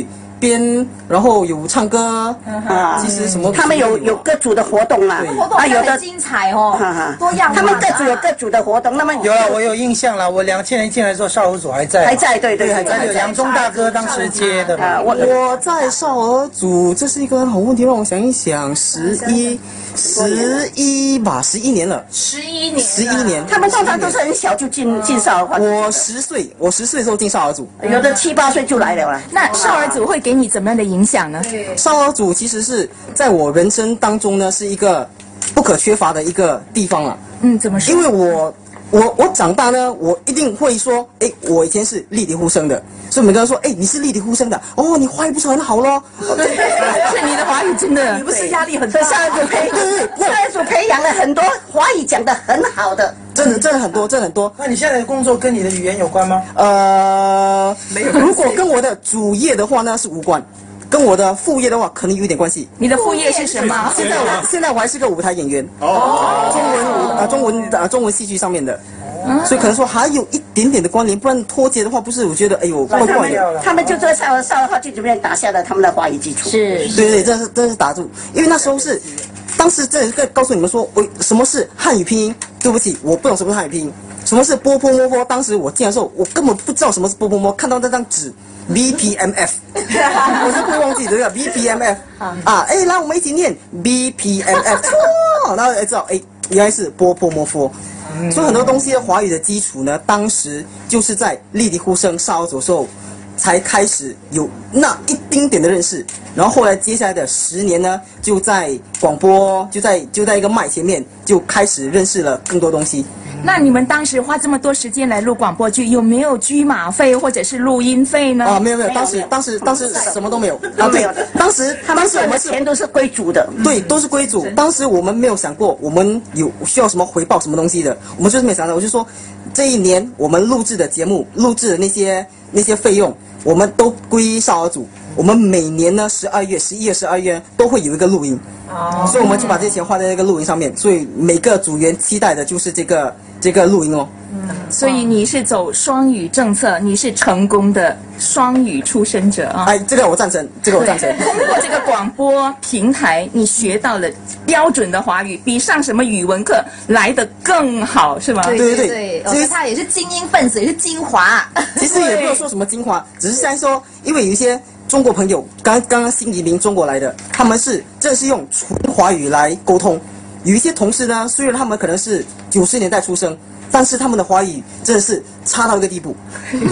编，然后有唱歌啊，其实什么他们有有各组的活动啊， 活动有的精彩哦，多样化。 他们各组有各组的活动，那么有了，我有印象了。我两千年进来的时候，少儿组还在， 还在，对对， 还在。有杨忠大哥当时接的嘛。 我我在少儿组，这是一个很好问题，让我想一想，十一。十一吧，十一年了。 十一年， 十一年。 他们通常都是很小就进进少儿话剧。 我十岁，我十岁的时候进少儿组， 有的七八岁就来了啦。 那少儿组会给你怎么样的影响呢？ 少儿组其实是在我人生当中呢，是一个不可缺乏的一个地方了。 嗯，怎么说？ 因为我我我长大呢，我一定会说，哎，我以前是立体呼声的。所以每个人说，哎，你是立体呼声的，哦，你华语不是很好咯？ 是你的华语真的， 你不是压力很大？少儿组培，对对，少儿组培养了很多华语讲得很好的， 真的真的很多，真的很多。 那你现在的工作跟你的语言有关吗？ 呃，没有。如果跟我的主业的话呢，是无关。跟我的副业的话，可能有点关系。 你的副业是什么？ 现在我现在我还是个舞台演员，哦，中文舞呃中文呃中文戏剧上面的。所以可能说还有一点点的关联，不然脱节的话，不是我觉得哎呦怪怪的。 他们就在少少儿话剧里面打下了他们的华语基础。 是， 对对，真是真是打住，因为那时候是，当时真的告诉你们说，我什么是汉语拼音？对不起，我不懂什么是汉语拼音，什么是波波摸摸？当时我进来的时候，我根本不知道什么是波波摸，看到那张纸 B P M F， 我是不会忘记这个 B P M F 啊，哎，来我们一起念 B P M F， 然后才知道哎，原来是波波摸佛。所以很多东西的华语的基础呢，当时就是在立体呼声少儿组的时候才开始有那一丁点的认识，然后后来接下来的十年呢，就在广播，就在就在一个麦前面就开始认识了更多东西。 那你们当时花这么多时间来录广播剧，有没有居马费或者是录音费呢？ 啊，没有没有，当时当时当时什么都没有， 都没有的。 当时当时我们是钱都是归主的， 对，都是归主。当时我们没有想过我们有需要什么回报什么东西的，我们就是没有想到。我就说这一年我们录制的节目、录制的那些那些费用，我们都归少儿组。我们每年呢，十二月、十一月、十二月都会有一个录音，哦，所以我们就把这些钱花在那个录音上面。所以每个组员期待的就是这个这个录音哦。 嗯，所以你是走双语政策，你是成功的双语出身者啊！ 哎，这个我赞成，这个我赞成。 通过这个广播平台，你学到了标准的华语，比上什么语文课来得更好，是吗？ 对对对，我觉得他也是精英分子，也是精华。 其实也不要说什么精华，只是在说，因为有一些中国朋友刚刚刚新移民中国来的，他们是真的是用纯华语来沟通。有一些同事呢，虽然他们可能是九十年代出生，但是他们的华语真的是差到一个地步。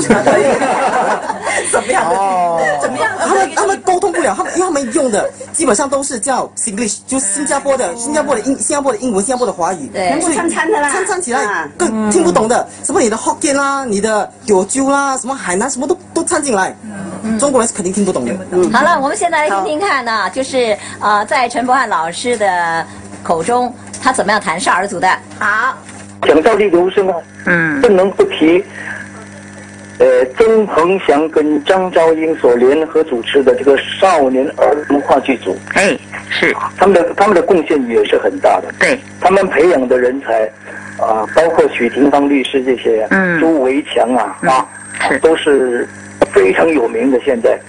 怎么样的？ 哦，怎么样？他们他们沟通不了，他们因为他们用的基本上都是叫 Singlish， 就是新加坡的新加坡的英新加坡的英文、新加坡的华语， 全部掺掺的啦， 掺掺起来更听不懂的。什么你的 Hokkien 啦，你的九州啦，什么海南什么都都掺进来，中国人是肯定听不懂的。 嗯，好了，我们现在来听听看呢，就是呃，在陈柏翰老师的口中，他怎么样谈少儿组的？好。 讲到立体呼声啊，嗯，不能不提，呃，曾鹏翔跟张昭英所联合主持的这个少年儿童话剧组， 哎，是他们的他们的贡献也是很大的， 对， 他们培养的人才，啊、呃，包括许廷芳律师这些，嗯，朱维强啊，嗯、啊，是都是非常有名的。现在。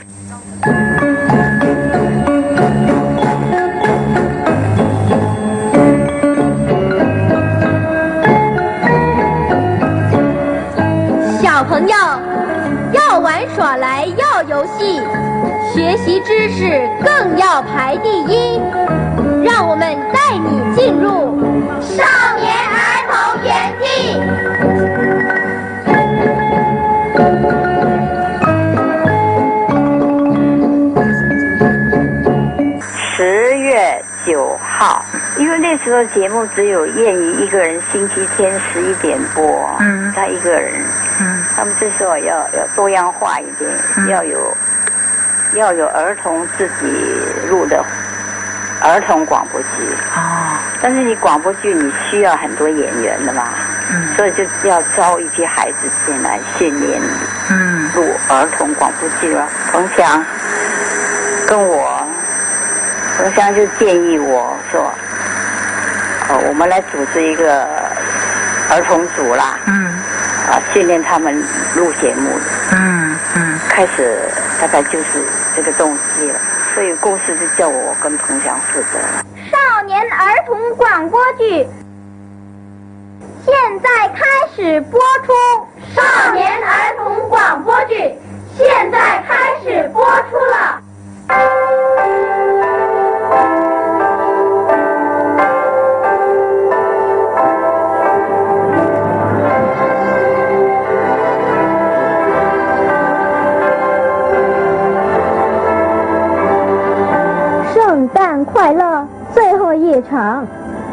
小朋友要玩耍来要游戏，学习知识更要排第一。让我们带你进入少年儿童园地。 十月九号，因为那时候节目只有燕怡一个人，星期天十一点播，嗯，他一个人，嗯，他们这时候要要多样化一点，嗯、要有要有儿童自己录的儿童广播剧，哦，但是你广播剧你需要很多演员的嘛，嗯，所以就要招一批孩子进来训练，嗯，录儿童广播剧了。彭强跟我。彭香就建议我说：“哦，我们来组织一个儿童组啦，嗯，啊，训练他们录节目的，嗯嗯，开始大概就是这个动机了，所以故事就叫我跟彭翔负责了。 少年儿童广播剧现在开始播出。少年儿童广播剧现在开始播出了。 圣诞快乐，最后一场。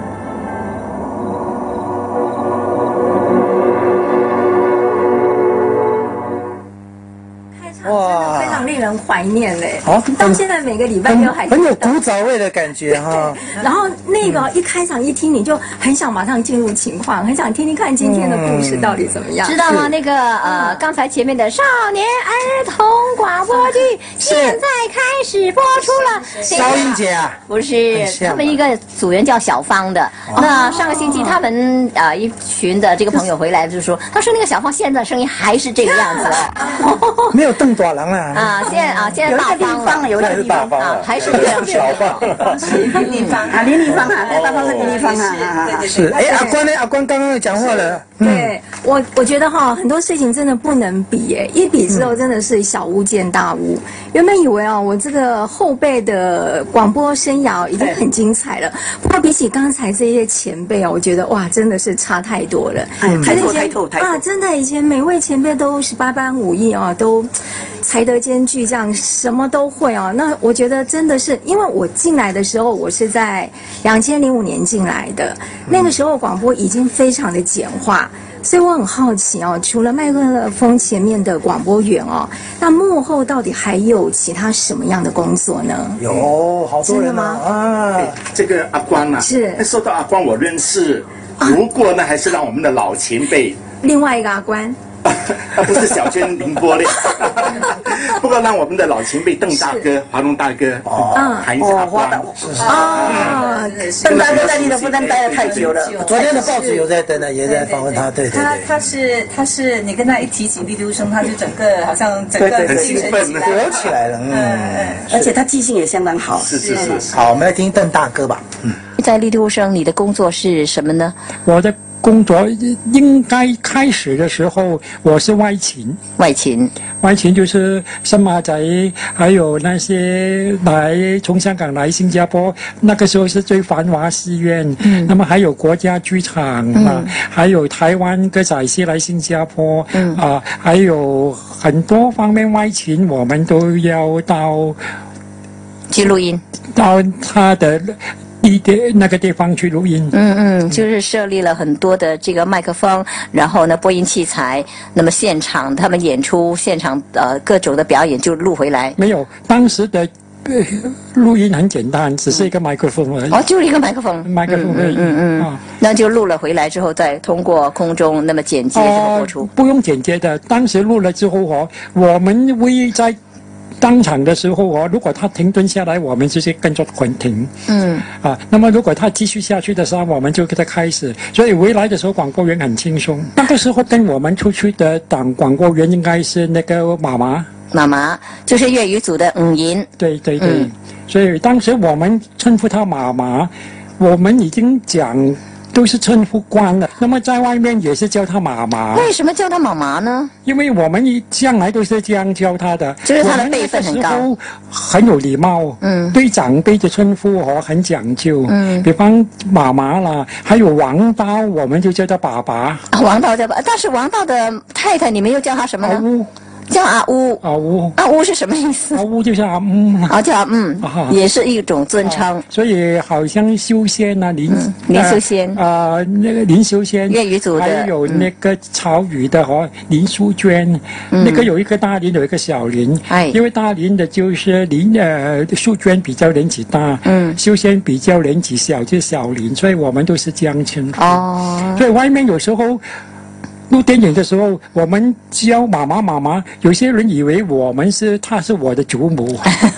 哇，非常令人怀念嘞！ 好， 到现在每个礼拜六还很有古早味的感觉哈。 然后那个一开场一听，你就很想马上进入情况，很想听听看今天的故事到底怎么样， 知道吗？那个呃，刚才前面的少年儿童广播剧现在开始播出了。 肖英姐啊， 不是，他们一个组员叫小芳的。那上个星期他们呃一群的这个朋友回来就说，他说那个小芳现在声音还是这个样子哦， 没有邓短郎啊。 啊，现在啊，现在大方了， 有一个地方啊，还是这样小芳， 林立芳啊，林立芳啊，大方的林立芳啊， 是。哎，阿关呢？阿关刚刚讲话了。 对我，我觉得哈，很多事情真的不能比哎，一比之后真的是小巫见大巫。原本以为哦，我这个后辈的广播生涯已经很精彩了，不过比起刚才这些前辈哦，我觉得哇，真的是差太多了。 嗯，抬头抬头抬头啊，真的以前每位前辈都十八般武艺啊，都才德兼具，这样什么都会哦。那我觉得真的是，因为我进来的时候，我是在两千零五年进来的，那个时候广播已经非常的简化。所以我很好奇哦，除了麦克风前面的广播员哦，那幕后到底还有其他什么样的工作呢？ 有好多人吗？啊， 这个阿关啊， 是那说到阿关，我认识，不过呢，还是让我们的老前辈， 另外一个阿关。 他不是小娟凌波嘞，不过让我们的老前辈邓大哥、华龙大哥谈一下关。 哦，邓大哥在立德夫人待了太久了。 昨天的报纸有在登的，也在访问他。对对对。 他他是他是你跟他一提起立丢生，他就整个好像整个很兴奋， 活起来了。嗯， 而且他记性也相当好。 是是是。 好，我们来听邓大哥吧。 嗯，在立丢生，你的工作是什么呢？ 我的工作应该开始的时候，我是外勤。 外勤， 外勤就是新马仔，还有那些来从香港来新加坡，那个时候是最繁华戏院。嗯，那么还有国家剧场啊，嗯、还有台湾歌仔戏来新加坡。嗯啊，还有很多方面外勤，我们都要到去录音， 到他的地点那个地方去录音。 嗯嗯，就是设立了很多的这个麦克风，然后呢播音器材，那么现场他们演出现场呃各种的表演就录回来。 没有，当时的呃录音很简单，只是一个麦克风而已。 哦，就是一个麦克风。 麦克风而已。嗯嗯嗯、 啊，那就录了回来之后，再通过空中那么剪接这个播出。 呃、不用剪接的，当时录了之后哦，我们会在当场的时候哦，如果他停顿下来，我们就是跟着滚停。嗯。啊，那么如果他继续下去的时候，我们就给他开始。所以回来的时候，广播员很轻松。那个时候跟我们出去的党广播员应该是那个妈妈。 妈妈就是粤语组的五音。 对对对。嗯、所以当时我们称呼她妈妈，我们已经讲都是称呼惯了。那么在外面也是叫她妈妈。 为什么叫她妈妈呢？ 因为我们一向来都是这样叫她的。 就是她的辈分很高， 很有礼貌。嗯，对长辈的称呼哦很讲究。嗯，比方妈妈啦，还有王刀，我们就叫他爸爸。 啊，王刀叫爸，但是王刀的太太，你们又叫她什么呢？叫阿乌， 阿乌， 阿乌是什么意思？ 阿乌就是阿嗯， 啊叫阿嗯，也是一种尊称。 啊、所以好像修仙啊，林、嗯、 林修仙啊、呃，那个林修仙， 粤语组的， 还有那个曹禺的哈、哦、林淑娟，嗯、那个有一个大林，有一个小林。哎，因为大林的就是林呃淑娟比较年纪大，嗯，修仙比较年纪小，就是小林，所以我们都是这样称呼。哦，所以外面有时候录电影的时候，我们叫妈妈妈妈，有些人以为我们是她是我的祖母。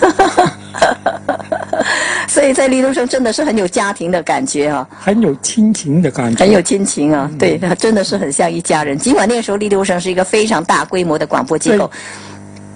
所以在立东生真的是很有家庭的感觉啊， 很有亲情的感觉， 很有亲情啊，嗯、对，真的是很像一家人。尽管那个时候立东生是一个非常大规模的广播机构。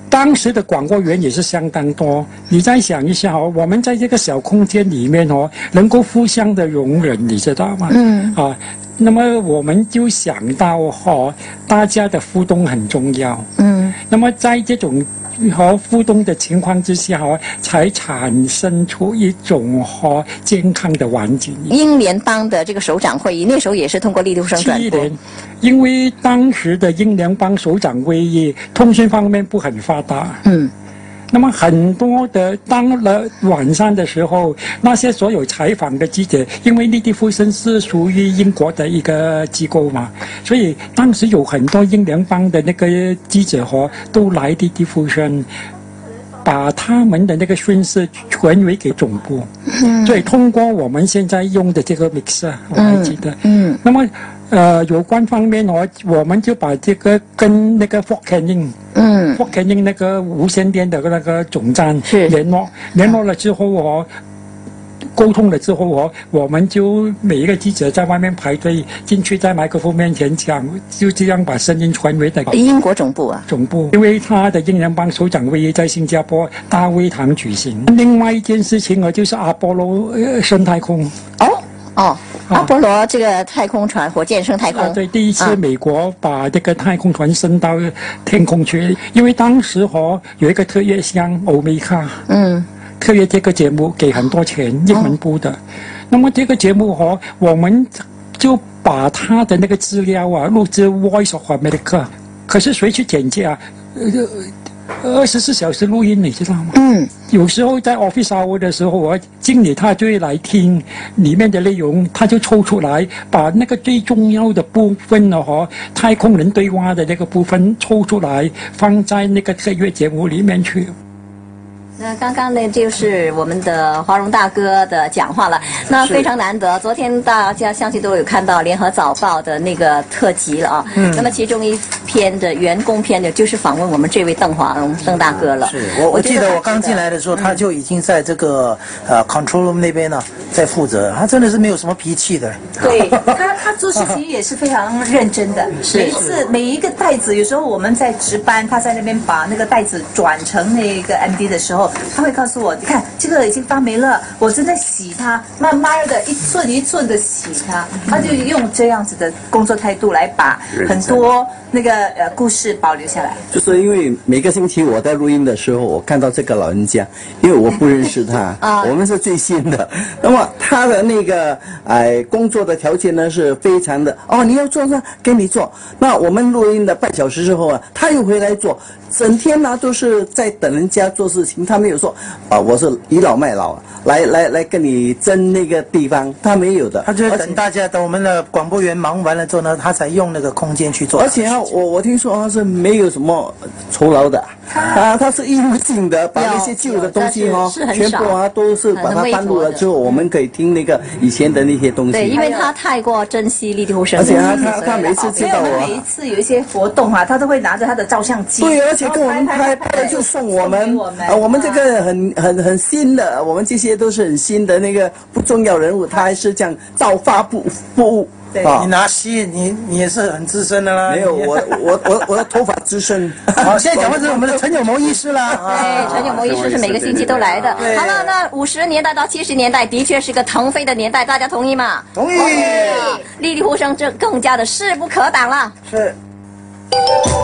当时的广播员也是相当多，你再想一下哦，我们在这个小空间里面哦，能够互相的容忍，你知道吗？嗯。啊，那么我们就想到哈、哦，大家的互动很重要。嗯。那么在这种和互动的情况之下哦，才产生出一种和健康的环境。 英联邦的这个首长会议，那时候也是通过立体声转播。 因为当时的英联邦首长会议通讯方面不很发达。嗯。那么很多的，当了晚上的时候，那些所有采访的记者，因为立体呼声是属于英国的一个机构嘛，所以当时有很多英联邦的那个记者和都来立体呼声，把他们的那个讯息传回给总部。嗯。所以通过我们现在用的这个 mixer， 我还记得。嗯。嗯那么。呃，有关方面哦，我们就把这个跟那个 Fort Canning， 嗯 ，Fort Canning 那个无线电的那个总站联络，联络了之后哦，沟通了之后哦，我们就每一个记者在外面排队进去，在麦克风面前讲，就这样把声音传回的。 英国总部啊， 总部，因为他的英联邦首长会议在新加坡大会堂举行。另外一件事情呢，就是阿波罗呃升太空。 哦哦。阿波罗这个太空船火箭升太空， 啊、对，第一次美国把这个太空船升到天空去，啊、因为当时哦有一个特约箱欧米卡，嗯，特约这个节目给很多钱，英文部的，哦、那么这个节目哦，我们就把他的那个资料啊录制 Voice of America， 可是谁去剪辑啊？呃二十四小时录音，你知道吗？嗯，有时候在 office hour 的时候，我经理他就会来听里面的内容，他就抽出来，把那个最重要的部分呢，和太空人对话的那个部分抽出来，放在那个特约节目里面去。 那刚刚呢，就是我们的华荣大哥的讲话了，那非常难得。昨天大家相信都有看到《联合早报》的那个特辑了啊。嗯。那么其中一篇的员工篇呢，就是访问我们这位邓华荣邓大哥了。 是我我记得我刚进来的时候，他就已经在这个呃 control room 那边呢，在负责。他真的是没有什么脾气的。 对他，他做事情也是非常认真的。每一次每一个袋子，有时候我们在值班，他在那边把那个袋子转成那个 M D 的时候。他会告诉我，你看这个已经发霉了，我正在洗它，慢慢的一寸一寸的洗它。他就用这样子的工作态度来把很多那个呃故事保留下来。 就是因为每个星期我在录音的时候，我看到这个老人家，因为我不认识他，啊、我们是最新的。那么他的那个哎、呃、工作的条件呢是非常的哦，你要做呢给你做。那我们录音的半小时之后啊，他又回来做。整天呢都是在等人家做事情，他没有说啊、呃，我是倚老卖老，来来来跟你争那个地方，他没有的。 他就是等大家等我们的广播员忙完了之后呢，他才用那个空间去做。 而且啊，我我听说他是没有什么酬劳的，啊，他是义务性的，把那些旧的东西哈，全部啊都是把它翻录了之后，我们可以听那个以前的那些东西。 对，因为他太过珍惜立体呼声， 而且他他他每次知道我， 每一次有一些活动啊，他都会拿着他的照相机。 对，而且跟我们拍拍了就送我们，啊，我们这个很很很新的，我们这些都是很新的那个不重要人物，他还是这样照发不不误。 啊、你拿锡，你你也是很资深的啦。 没有，我我我我的头发资深。 好，现在讲的是我们的陈有谋医师啦。 对，陈有谋医师是每个星期都来的。好了，那五十年代到七十年代的确是个腾飞的年代，大家同意吗？ 同意。 立体呼声这更加的势不可挡了。 是。